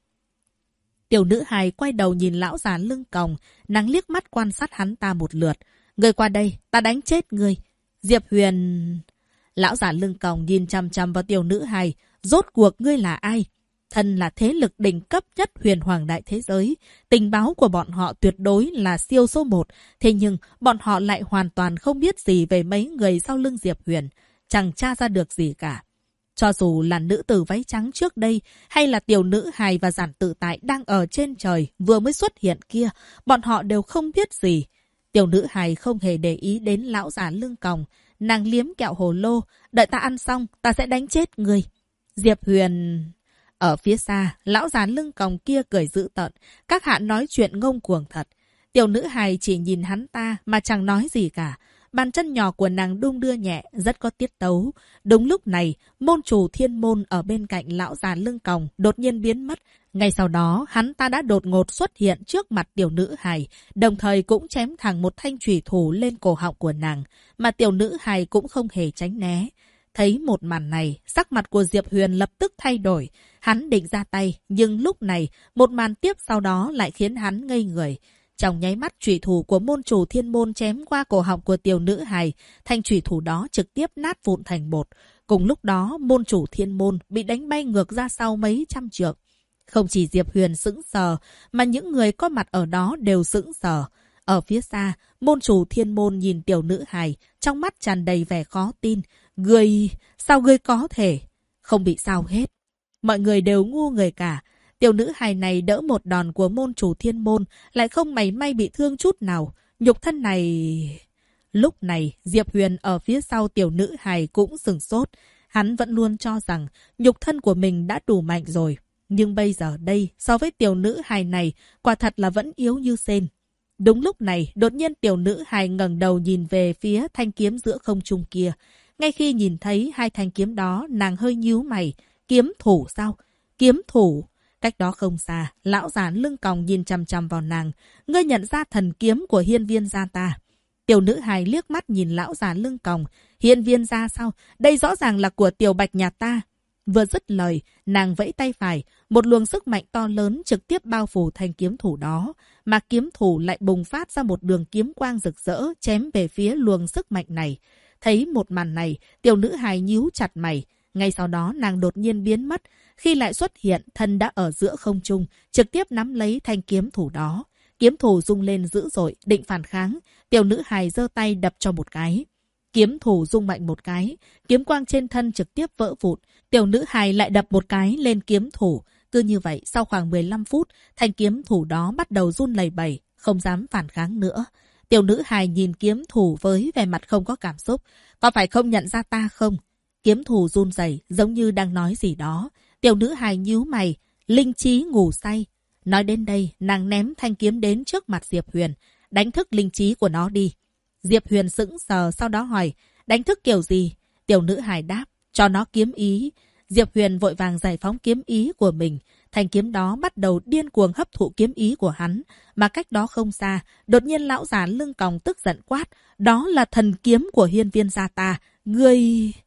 Tiểu nữ hài quay đầu nhìn lão già lưng còng, nàng liếc mắt quan sát hắn ta một lượt. Người qua đây, ta đánh chết người. Diệp Huyền... Lão già lưng còng nhìn chằm chằm vào tiểu nữ hài. Rốt cuộc ngươi là ai? Thân là thế lực đỉnh cấp nhất huyền hoàng đại thế giới. Tình báo của bọn họ tuyệt đối là siêu số 1. Thế nhưng, bọn họ lại hoàn toàn không biết gì về mấy người sau lưng Diệp Huyền. Chẳng tra ra được gì cả. Cho dù là nữ tử váy trắng trước đây, hay là tiểu nữ hài và Giản Tự Tại đang ở trên trời vừa mới xuất hiện kia, bọn họ đều không biết gì. Tiểu nữ hài không hề để ý đến lão già lưng còng. Nàng liếm kẹo hồ lô. Đợi ta ăn xong, ta sẽ đánh chết người. Diệp Huyền... Ở phía xa, lão già lưng còng kia cười dữ tợn. Các hạ nói chuyện ngông cuồng thật. Tiểu nữ hài chỉ nhìn hắn ta mà chẳng nói gì cả. Bàn chân nhỏ của nàng đung đưa nhẹ, rất có tiết tấu. Đúng lúc này, môn chủ Thiên Môn ở bên cạnh lão già lưng còng đột nhiên biến mất. Ngay sau đó, hắn ta đã đột ngột xuất hiện trước mặt tiểu nữ hài, đồng thời cũng chém thẳng một thanh chủy thủ lên cổ họng của nàng, mà tiểu nữ hài cũng không hề tránh né. Thấy một màn này, sắc mặt của Diệp Huyền lập tức thay đổi. Hắn định ra tay, nhưng lúc này, một màn tiếp sau đó lại khiến hắn ngây người. Trong nháy mắt chủy thủ của môn chủ Thiên Môn chém qua cổ họng của tiểu nữ hài, thanh chủy thủ đó trực tiếp nát vụn thành bột. Cùng lúc đó, môn chủ Thiên Môn bị đánh bay ngược ra sau mấy trăm trượng. Không chỉ Diệp Huyền sững sờ, mà những người có mặt ở đó đều sững sờ. Ở phía xa, môn chủ Thiên Môn nhìn tiểu nữ hài, trong mắt tràn đầy vẻ khó tin. Ngươi, sao ngươi có thể? Không bị sao hết. Mọi người đều ngu người cả. Tiểu nữ hài này đỡ một đòn của môn chủ Thiên Môn, lại không mảy may bị thương chút nào. Nhục thân này... Lúc này, Diệp Huyền ở phía sau tiểu nữ hài cũng sửng sốt. Hắn vẫn luôn cho rằng nhục thân của mình đã đủ mạnh rồi. Nhưng bây giờ đây, so với tiểu nữ hài này, quả thật là vẫn yếu như sên. Đúng lúc này, đột nhiên tiểu nữ hài ngẩng đầu nhìn về phía thanh kiếm giữa không trung kia. Ngay khi nhìn thấy hai thanh kiếm đó, nàng hơi nhíu mày. Kiếm thủ sao? Kiếm thủ? Cách đó không xa, lão già lưng còng nhìn chằm chằm vào nàng. Ngươi nhận ra thần kiếm của Hiên Viên gia ta. Tiểu nữ hài liếc mắt nhìn lão già lưng còng. Hiên Viên gia sao? Đây rõ ràng là của Tiểu Bạch nhà ta. Vừa dứt lời, nàng vẫy tay phải, một luồng sức mạnh to lớn trực tiếp bao phủ thành kiếm thủ đó, mà kiếm thủ lại bùng phát ra một đường kiếm quang rực rỡ chém về phía luồng sức mạnh này. Thấy một màn này, tiểu nữ hài nhíu chặt mày, ngay sau đó nàng đột nhiên biến mất, khi lại xuất hiện, thân đã ở giữa không trung, trực tiếp nắm lấy thanh kiếm thủ đó. Kiếm thủ rung lên dữ dội, định phản kháng, tiểu nữ hài giơ tay đập cho một cái. Kiếm thủ rung mạnh một cái, kiếm quang trên thân trực tiếp vỡ vụn. Tiểu nữ hài lại đập một cái lên kiếm thủ. Cứ như vậy, sau khoảng 15 phút, thanh kiếm thủ đó bắt đầu run lẩy bẩy, không dám phản kháng nữa. Tiểu nữ hài nhìn kiếm thủ với vẻ mặt không có cảm xúc. Có phải không nhận ra ta không? Kiếm thủ run rẩy, giống như đang nói gì đó. Tiểu nữ hài nhíu mày, linh trí ngủ say. Nói đến đây, nàng ném thanh kiếm đến trước mặt Diệp Huyền. Đánh thức linh trí của nó đi. Diệp Huyền sững sờ, sau đó hỏi, đánh thức kiểu gì? Tiểu nữ hài đáp, cho nó kiếm ý. Diệp Huyền vội vàng giải phóng kiếm ý của mình. Thanh kiếm đó bắt đầu điên cuồng hấp thụ kiếm ý của hắn. Mà cách đó không xa, đột nhiên lão già lưng còng tức giận quát, đó là thần kiếm của Hiên Viên gia ta. Ngươi...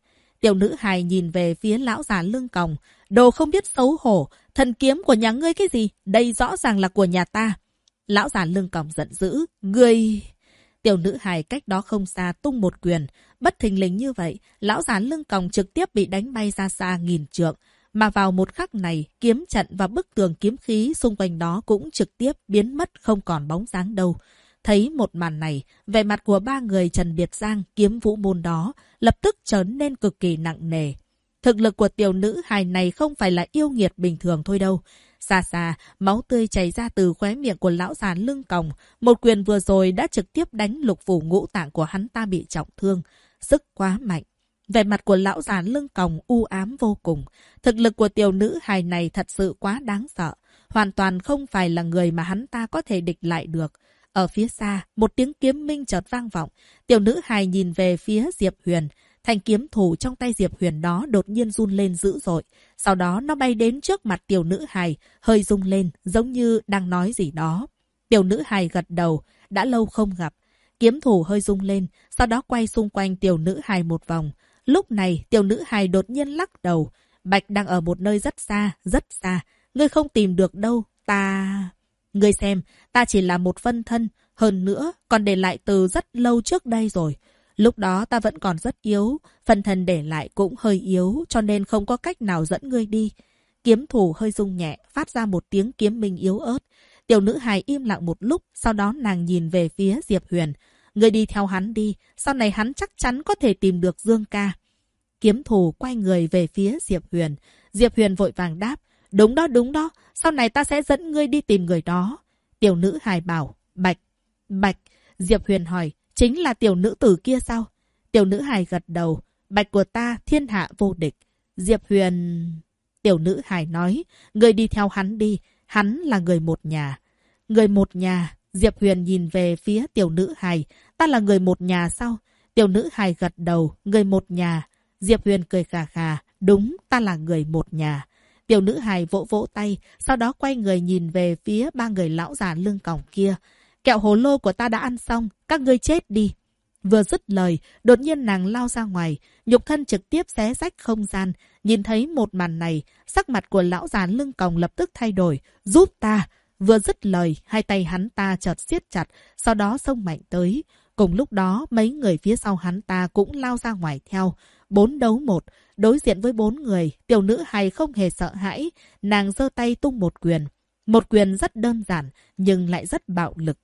Tiểu nữ hài nhìn về phía lão già lưng còng. Đồ không biết xấu hổ, thần kiếm của nhà ngươi cái gì? Đây rõ ràng là của nhà ta. Lão già lưng còng giận dữ. Ngươi... Tiểu nữ hài cách đó không xa tung một quyền. Bất thình lình như vậy, lão già lưng còng trực tiếp bị đánh bay ra xa nghìn trượng. Mà vào một khắc này, kiếm trận và bức tường kiếm khí xung quanh đó cũng trực tiếp biến mất không còn bóng dáng đâu. Thấy một màn này, vẻ mặt của ba người Trần Biệt Giang kiếm vũ môn đó lập tức trở nên cực kỳ nặng nề. Thực lực của tiểu nữ hài này không phải là yêu nghiệt bình thường thôi đâu. Xa xa, máu tươi chảy ra từ khóe miệng của lão già lưng còng. Một quyền vừa rồi đã trực tiếp đánh lục phủ ngũ tạng của hắn ta bị trọng thương. Sức quá mạnh. Vẻ mặt của lão già lưng còng u ám vô cùng. Thực lực của tiểu nữ hài này thật sự quá đáng sợ. Hoàn toàn không phải là người mà hắn ta có thể địch lại được. Ở phía xa, một tiếng kiếm minh chợt vang vọng. Tiểu nữ hài nhìn về phía Diệp Huyền. Thanh kiếm thủ trong tay Diệp Huyền đó đột nhiên run lên dữ dội. Sau đó nó bay đến trước mặt tiểu nữ hài, hơi rung lên, giống như đang nói gì đó. Tiểu nữ hài gật đầu, đã lâu không gặp. Kiếm thủ hơi rung lên, sau đó quay xung quanh tiểu nữ hài một vòng. Lúc này, tiểu nữ hài đột nhiên lắc đầu. Bạch đang ở một nơi rất xa, rất xa. Ngươi không tìm được đâu, ta... Ngươi xem, ta chỉ là một phân thân, hơn nữa còn để lại từ rất lâu trước đây rồi. Lúc đó ta vẫn còn rất yếu, phân thân để lại cũng hơi yếu, cho nên không có cách nào dẫn ngươi đi. Kiếm thủ hơi rung nhẹ, phát ra một tiếng kiếm minh yếu ớt. Tiểu nữ hài im lặng một lúc, sau đó nàng nhìn về phía Diệp Huyền. Ngươi đi theo hắn đi, sau này hắn chắc chắn có thể tìm được Dương ca. Kiếm thủ quay người về phía Diệp Huyền. Diệp Huyền vội vàng đáp. Đúng đó, sau này ta sẽ dẫn ngươi đi tìm người đó. Tiểu nữ hài bảo, Bạch. Diệp Huyền hỏi, chính là tiểu nữ tử kia sao? Tiểu nữ hài gật đầu, Bạch của ta thiên hạ vô địch. Diệp Huyền... Tiểu nữ hài nói, ngươi đi theo hắn đi, hắn là người một nhà. Người một nhà, Diệp Huyền nhìn về phía tiểu nữ hài, ta là người một nhà sao? Tiểu nữ hài gật đầu, người một nhà. Diệp Huyền cười khà khà, đúng, ta là người một nhà. Tiểu nữ hài vỗ vỗ tay, sau đó quay người nhìn về phía ba người lão già lưng còng kia. Kẹo hồ lô của ta đã ăn xong, các ngươi chết đi. Vừa dứt lời, đột nhiên nàng lao ra ngoài, nhục thân trực tiếp xé rách không gian. Nhìn thấy một màn này, sắc mặt của lão già lưng còng lập tức thay đổi. Giúp ta! Vừa dứt lời, hai tay hắn ta chợt siết chặt, sau đó xông mạnh tới. Cùng lúc đó, mấy người phía sau hắn ta cũng lao ra ngoài theo. 4 đấu 1, đối diện với 4 người, tiểu nữ hài không hề sợ hãi. Nàng giơ tay tung một quyền. Một quyền rất đơn giản, nhưng lại rất bạo lực.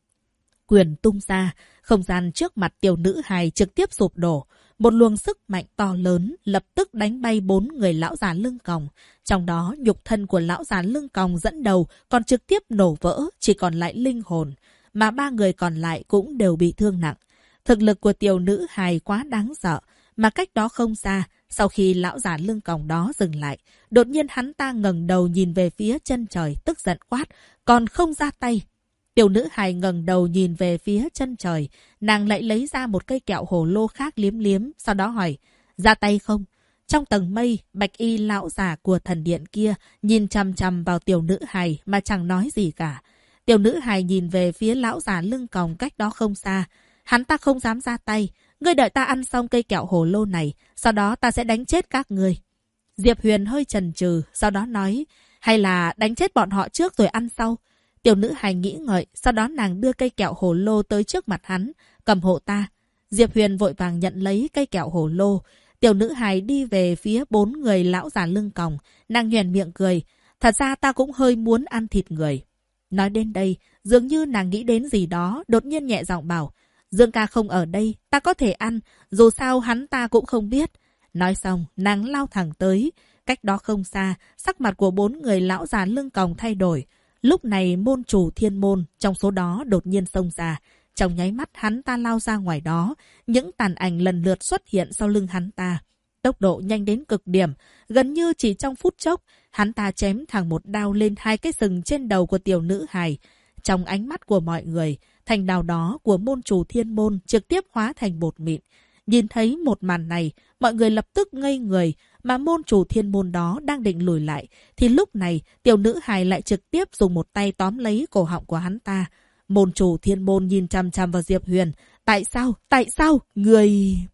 Quyền tung ra, không gian trước mặt tiểu nữ hài trực tiếp sụp đổ. Một luồng sức mạnh to lớn lập tức đánh bay 4 người lão già lưng còng. Trong đó, nhục thân của lão già lưng còng dẫn đầu còn trực tiếp nổ vỡ, chỉ còn lại linh hồn. Mà 3 người còn lại cũng đều bị thương nặng. Thực lực của tiểu nữ hài quá đáng sợ. Mà cách đó không xa, sau khi lão già lưng còng đó dừng lại, đột nhiên hắn ta ngẩng đầu nhìn về phía chân trời, tức giận quát, còn không ra tay. Tiểu nữ hài ngẩng đầu nhìn về phía chân trời, nàng lại lấy ra một cây kẹo hồ lô khác liếm liếm, sau đó hỏi, ra tay không? Trong tầng mây, bạch y lão già của thần điện kia nhìn chằm chằm vào tiểu nữ hài mà chẳng nói gì cả. Tiểu nữ hài nhìn về phía lão già lưng còng cách đó không xa, hắn ta không dám ra tay. Ngươi đợi ta ăn xong cây kẹo hồ lô này, sau đó ta sẽ đánh chết các ngươi. Diệp Huyền hơi chần chừ, sau đó nói, hay là đánh chết bọn họ trước rồi ăn sau. Tiểu nữ hài nghĩ ngợi, sau đó nàng đưa cây kẹo hồ lô tới trước mặt hắn, cầm hộ ta. Diệp Huyền vội vàng nhận lấy cây kẹo hồ lô. Tiểu nữ hài đi về phía 4 người lão già lưng còng, nàng nhoẻn miệng cười, thật ra ta cũng hơi muốn ăn thịt người. Nói đến đây, dường như nàng nghĩ đến gì đó, đột nhiên nhẹ giọng bảo, Dương ca không ở đây, ta có thể ăn, dù sao hắn ta cũng không biết. Nói xong, nàng lao thẳng tới. Cách đó không xa, sắc mặt của 4 người lão già lưng còng thay đổi. Lúc này môn chủ thiên môn, trong số đó đột nhiên xông ra. Trong nháy mắt hắn ta lao ra ngoài đó, những tàn ảnh lần lượt xuất hiện sau lưng hắn ta. Tốc độ nhanh đến cực điểm, gần như chỉ trong phút chốc, hắn ta chém thẳng một đao lên 2 cái sừng trên đầu của tiểu nữ hài. Trong ánh mắt của mọi người, thành đao đó của môn chủ thiên môn trực tiếp hóa thành bột mịn. Nhìn thấy một màn này, mọi người lập tức ngây người, mà môn chủ thiên môn đó đang định lùi lại. Thì lúc này, tiểu nữ hài lại trực tiếp dùng một tay tóm lấy cổ họng của hắn ta. Môn chủ thiên môn nhìn chằm chằm vào Diệp Huyền. Tại sao? Người...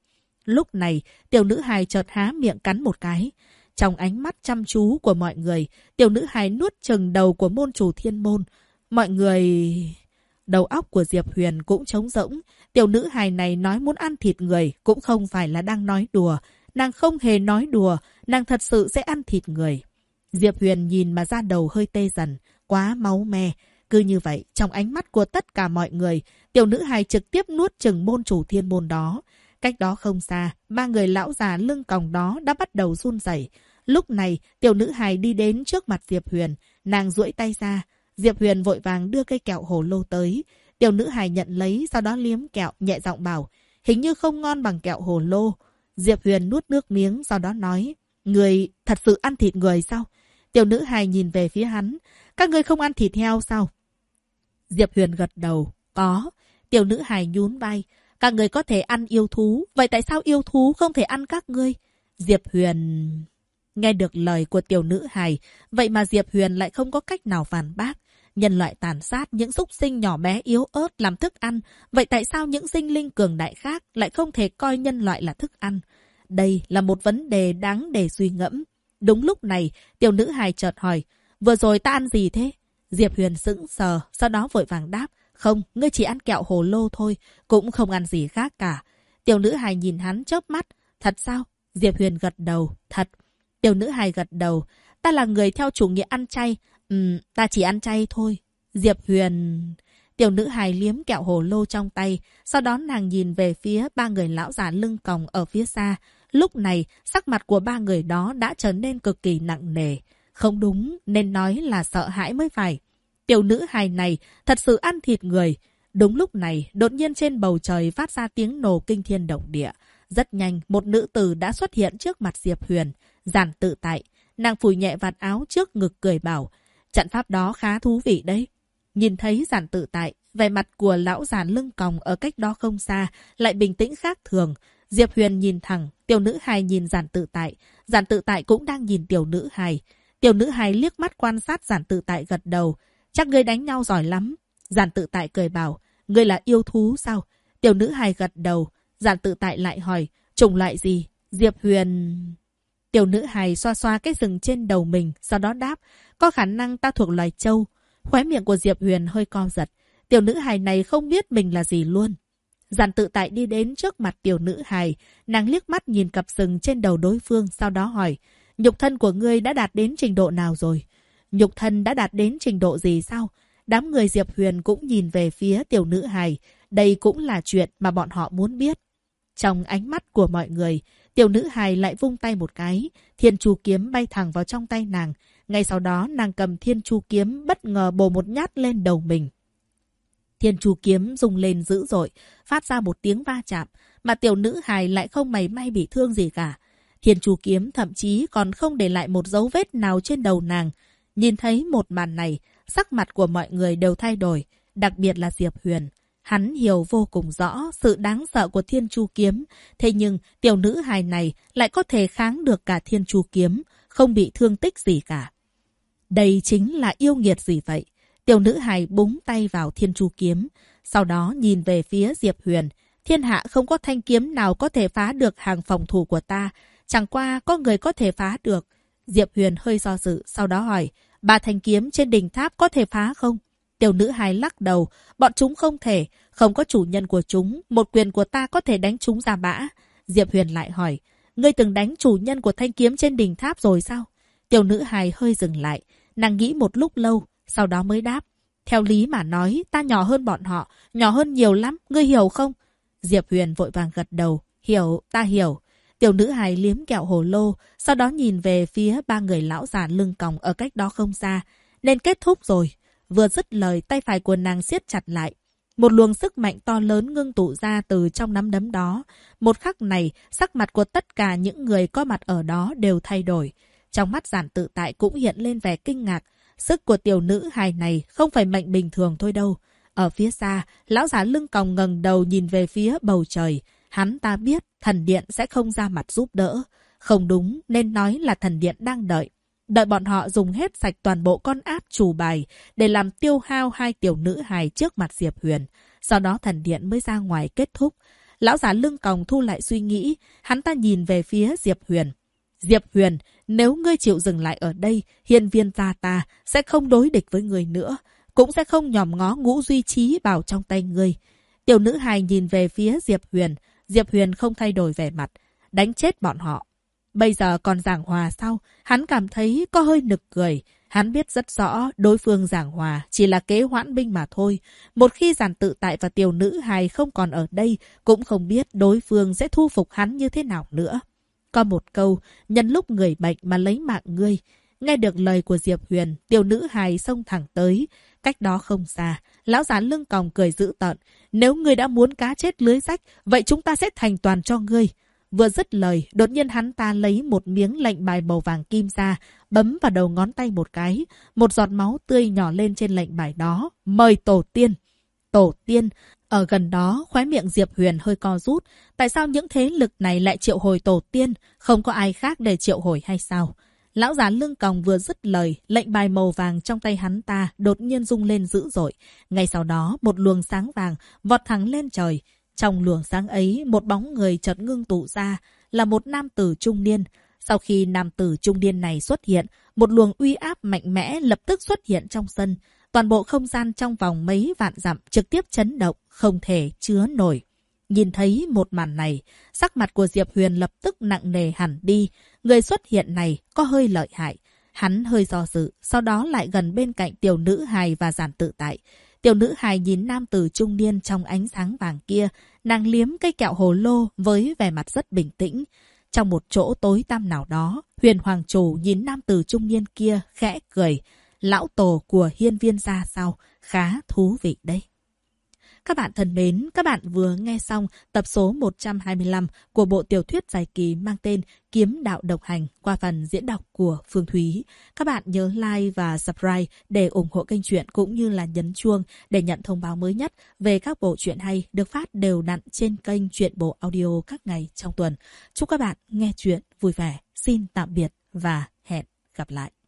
Lúc này, tiểu nữ hài chợt há miệng cắn một cái. Trong ánh mắt chăm chú của mọi người, tiểu nữ hài nuốt chừng đầu của môn chủ thiên môn. Mọi người... Đầu óc của Diệp Huyền cũng trống rỗng. Tiểu nữ hài này nói muốn ăn thịt người cũng không phải là đang nói đùa. Nàng không hề nói đùa, nàng thật sự sẽ ăn thịt người. Diệp Huyền nhìn mà da đầu hơi tê dần, quá máu me. Cứ như vậy, trong ánh mắt của tất cả mọi người, tiểu nữ hài trực tiếp nuốt chừng môn chủ thiên môn đó. Cách đó không xa, ba người lão già lưng còng đó đã bắt đầu run rẩy. Lúc này, tiểu nữ hài đi đến trước mặt Diệp Huyền, nàng duỗi tay ra. Diệp Huyền vội vàng đưa cây kẹo hồ lô tới. Tiểu nữ hài nhận lấy, sau đó liếm kẹo, nhẹ giọng bảo, hình như không ngon bằng kẹo hồ lô. Diệp Huyền nuốt nước miếng, sau đó nói, người thật sự ăn thịt người sao? Tiểu nữ hài nhìn về phía hắn, các ngươi không ăn thịt heo sao? Diệp Huyền gật đầu, có. Tiểu nữ hài nhún vai, các người có thể ăn yêu thú, vậy tại sao yêu thú không thể ăn các ngươi? Diệp Huyền... Nghe được lời của tiểu nữ hài, vậy mà Diệp Huyền lại không có cách nào phản bác. Nhân loại tàn sát những súc sinh nhỏ bé yếu ớt làm thức ăn, vậy tại sao những sinh linh cường đại khác lại không thể coi nhân loại là thức ăn? Đây là một vấn đề đáng để suy ngẫm. Đúng lúc này, tiểu nữ hài chợt hỏi, vừa rồi ta ăn gì thế? Diệp Huyền sững sờ, sau đó vội vàng đáp, không, ngươi chỉ ăn kẹo hồ lô thôi, cũng không ăn gì khác cả. Tiểu nữ hài nhìn hắn chớp mắt, thật sao? Diệp Huyền gật đầu, thật. Tiểu nữ hài gật đầu, ta là người theo chủ nghĩa ăn chay, ta chỉ ăn chay thôi. Diệp Huyền... Tiểu nữ hài liếm kẹo hồ lô trong tay, sau đó nàng nhìn về phía ba người lão già lưng còng ở phía xa. Lúc này, sắc mặt của ba người đó đã trở nên cực kỳ nặng nề. Không đúng, nên nói là sợ hãi mới phải. Tiểu nữ hài này thật sự ăn thịt người. Đúng lúc này, đột nhiên trên bầu trời phát ra tiếng nổ kinh thiên động địa. Rất nhanh, một nữ tử đã xuất hiện trước mặt Diệp Huyền. Giản Tự Tại, nàng phủi nhẹ vạt áo trước ngực cười bảo, trận pháp đó khá thú vị đấy. Nhìn thấy Giản Tự Tại, vẻ mặt của lão già lưng còng ở cách đó không xa lại bình tĩnh khác thường. Diệp Huyền nhìn thẳng, tiểu nữ hài nhìn Giản Tự Tại, Giản Tự Tại cũng đang nhìn tiểu nữ hài. Tiểu nữ hài liếc mắt quan sát Giản Tự Tại gật đầu, chắc ngươi đánh nhau giỏi lắm. Giản Tự Tại cười bảo, ngươi là yêu thú sao? Tiểu nữ hài gật đầu. Giản Tự Tại lại hỏi, chủng loại gì? Diệp Huyền... Tiểu nữ hài xoa xoa cái sừng trên đầu mình, sau đó đáp, có khả năng ta thuộc loài trâu. Khóe miệng của Diệp Huyền hơi co giật. Tiểu nữ hài này không biết mình là gì luôn. Giản Tự Tại đi đến trước mặt tiểu nữ hài, nàng liếc mắt nhìn cặp sừng trên đầu đối phương, sau đó hỏi, nhục thân của ngươi đã đạt đến trình độ nào rồi? Nhục thân đã đạt đến trình độ gì sao? Đám người Diệp Huyền cũng nhìn về phía tiểu nữ hài, đây cũng là chuyện mà bọn họ muốn biết. Trong ánh mắt của mọi người, tiểu nữ hài lại vung tay một cái, thiên chu kiếm bay thẳng vào trong tay nàng. Ngay sau đó nàng cầm thiên chu kiếm bất ngờ bổ một nhát lên đầu mình. Thiên chu kiếm rung lên dữ dội, phát ra một tiếng va chạm, mà tiểu nữ hài lại không mảy may bị thương gì cả. Thiên chu kiếm thậm chí còn không để lại một dấu vết nào trên đầu nàng. Nhìn thấy một màn này, sắc mặt của mọi người đều thay đổi, đặc biệt là Diệp Huyền. Hắn hiểu vô cùng rõ sự đáng sợ của thiên chu kiếm, thế nhưng tiểu nữ hài này lại có thể kháng được cả thiên chu kiếm, không bị thương tích gì cả. Đây chính là yêu nghiệt gì vậy? Tiểu nữ hài búng tay vào thiên chu kiếm, sau đó nhìn về phía Diệp Huyền. Thiên hạ không có thanh kiếm nào có thể phá được hàng phòng thủ của ta, chẳng qua có người có thể phá được. Diệp Huyền hơi do dự, sau đó hỏi, 3 thanh kiếm trên đỉnh tháp có thể phá không? Tiểu nữ hài lắc đầu, bọn chúng không thể, không có chủ nhân của chúng, một quyền của ta có thể đánh chúng ra bã. Diệp Huyền lại hỏi, ngươi từng đánh chủ nhân của thanh kiếm trên đỉnh tháp rồi sao? Tiểu nữ hài hơi dừng lại, nàng nghĩ một lúc lâu, sau đó mới đáp, theo lý mà nói, ta nhỏ hơn bọn họ, nhỏ hơn nhiều lắm, ngươi hiểu không? Diệp Huyền vội vàng gật đầu, hiểu, ta hiểu. Tiểu nữ hài liếm kẹo hồ lô, sau đó nhìn về phía ba người lão già lưng còng ở cách đó không xa. Nên kết thúc rồi. Vừa dứt lời, tay phải của nàng siết chặt lại. Một luồng sức mạnh to lớn ngưng tụ ra từ trong nắm đấm đó. Một khắc này, sắc mặt của tất cả những người có mặt ở đó đều thay đổi. Trong mắt Giản Tự Tại cũng hiện lên vẻ kinh ngạc. Sức của tiểu nữ hài này không phải mạnh bình thường thôi đâu. Ở phía xa, lão già lưng còng ngẩng đầu nhìn về phía bầu trời. Hắn ta biết thần điện sẽ không ra mặt giúp đỡ. Không đúng, nên nói là thần điện đang đợi. Đợi bọn họ dùng hết sạch toàn bộ con áp chủ bài để làm tiêu hao hai tiểu nữ hài trước mặt Diệp Huyền. Sau đó thần điện mới ra ngoài kết thúc. Lão già lưng còng thu lại suy nghĩ, hắn ta nhìn về phía Diệp Huyền. Diệp Huyền, nếu ngươi chịu dừng lại ở đây, hiên viên gia ta sẽ không đối địch với ngươi nữa, cũng sẽ không nhòm ngó Ngũ Duy Chí vào trong tay ngươi. Tiểu nữ hài nhìn về phía Diệp Huyền. Diệp Huyền không thay đổi vẻ mặt, đánh chết bọn họ. Bây giờ còn giảng hòa sao? Hắn cảm thấy có hơi nực cười. Hắn biết rất rõ đối phương giảng hòa chỉ là kế hoãn binh mà thôi. Một khi Giản Tự Tại và tiểu nữ hài không còn ở đây, cũng không biết đối phương sẽ thu phục hắn như thế nào nữa. Có một câu, nhân lúc người bệnh mà lấy mạng ngươi. Nghe được lời của Diệp Huyền, tiểu nữ hài xông thẳng tới. Cách đó không xa, lão già lưng còng cười dữ tợn. Nếu ngươi đã muốn cá chết lưới rách, vậy chúng ta sẽ thành toàn cho ngươi. Vừa dứt lời, đột nhiên hắn ta lấy một miếng lệnh bài màu vàng kim ra, bấm vào đầu ngón tay một cái. Một giọt máu tươi nhỏ lên trên lệnh bài đó. Mời tổ tiên. Tổ tiên. Ở gần đó, khóe miệng Diệp Huyền hơi co rút. Tại sao những thế lực này lại triệu hồi tổ tiên? Không có ai khác để triệu hồi hay sao? Lão già lưng còng vừa dứt lời, lệnh bài màu vàng trong tay hắn ta đột nhiên rung lên dữ dội. Ngay sau đó, một luồng sáng vàng vọt thẳng lên trời. Trong luồng sáng ấy, một bóng người chợt ngưng tụ ra, là một nam tử trung niên. Sau khi nam tử trung niên này xuất hiện, một luồng uy áp mạnh mẽ lập tức xuất hiện trong sân. Toàn bộ không gian trong vòng mấy vạn dặm trực tiếp chấn động, không thể chứa nổi. Nhìn thấy một màn này, sắc mặt của Diệp Huyền lập tức nặng nề hẳn đi. Người xuất hiện này có hơi lợi hại. Hắn hơi do dự, sau đó lại gần bên cạnh tiểu nữ hài và Giản Tự Tại. Tiểu nữ hài nhìn nam tử trung niên trong ánh sáng vàng kia, nàng liếm cây kẹo hồ lô với vẻ mặt rất bình tĩnh. Trong một chỗ tối tăm nào đó, Huyền Hoàng Chủ nhìn nam tử trung niên kia khẽ cười. Lão tổ của hiên viên gia sao? Khá thú vị đấy. Các bạn thân mến, các bạn vừa nghe xong tập số 125 của bộ tiểu thuyết dài kỳ mang tên Kiếm Đạo Độc Hành qua phần diễn đọc của Phương Thúy. Các bạn nhớ like và subscribe để ủng hộ kênh truyện cũng như là nhấn chuông để nhận thông báo mới nhất về các bộ truyện hay được phát đều đặn trên kênh Truyện Bộ Audio các ngày trong tuần. Chúc các bạn nghe truyện vui vẻ. Xin tạm biệt và hẹn gặp lại.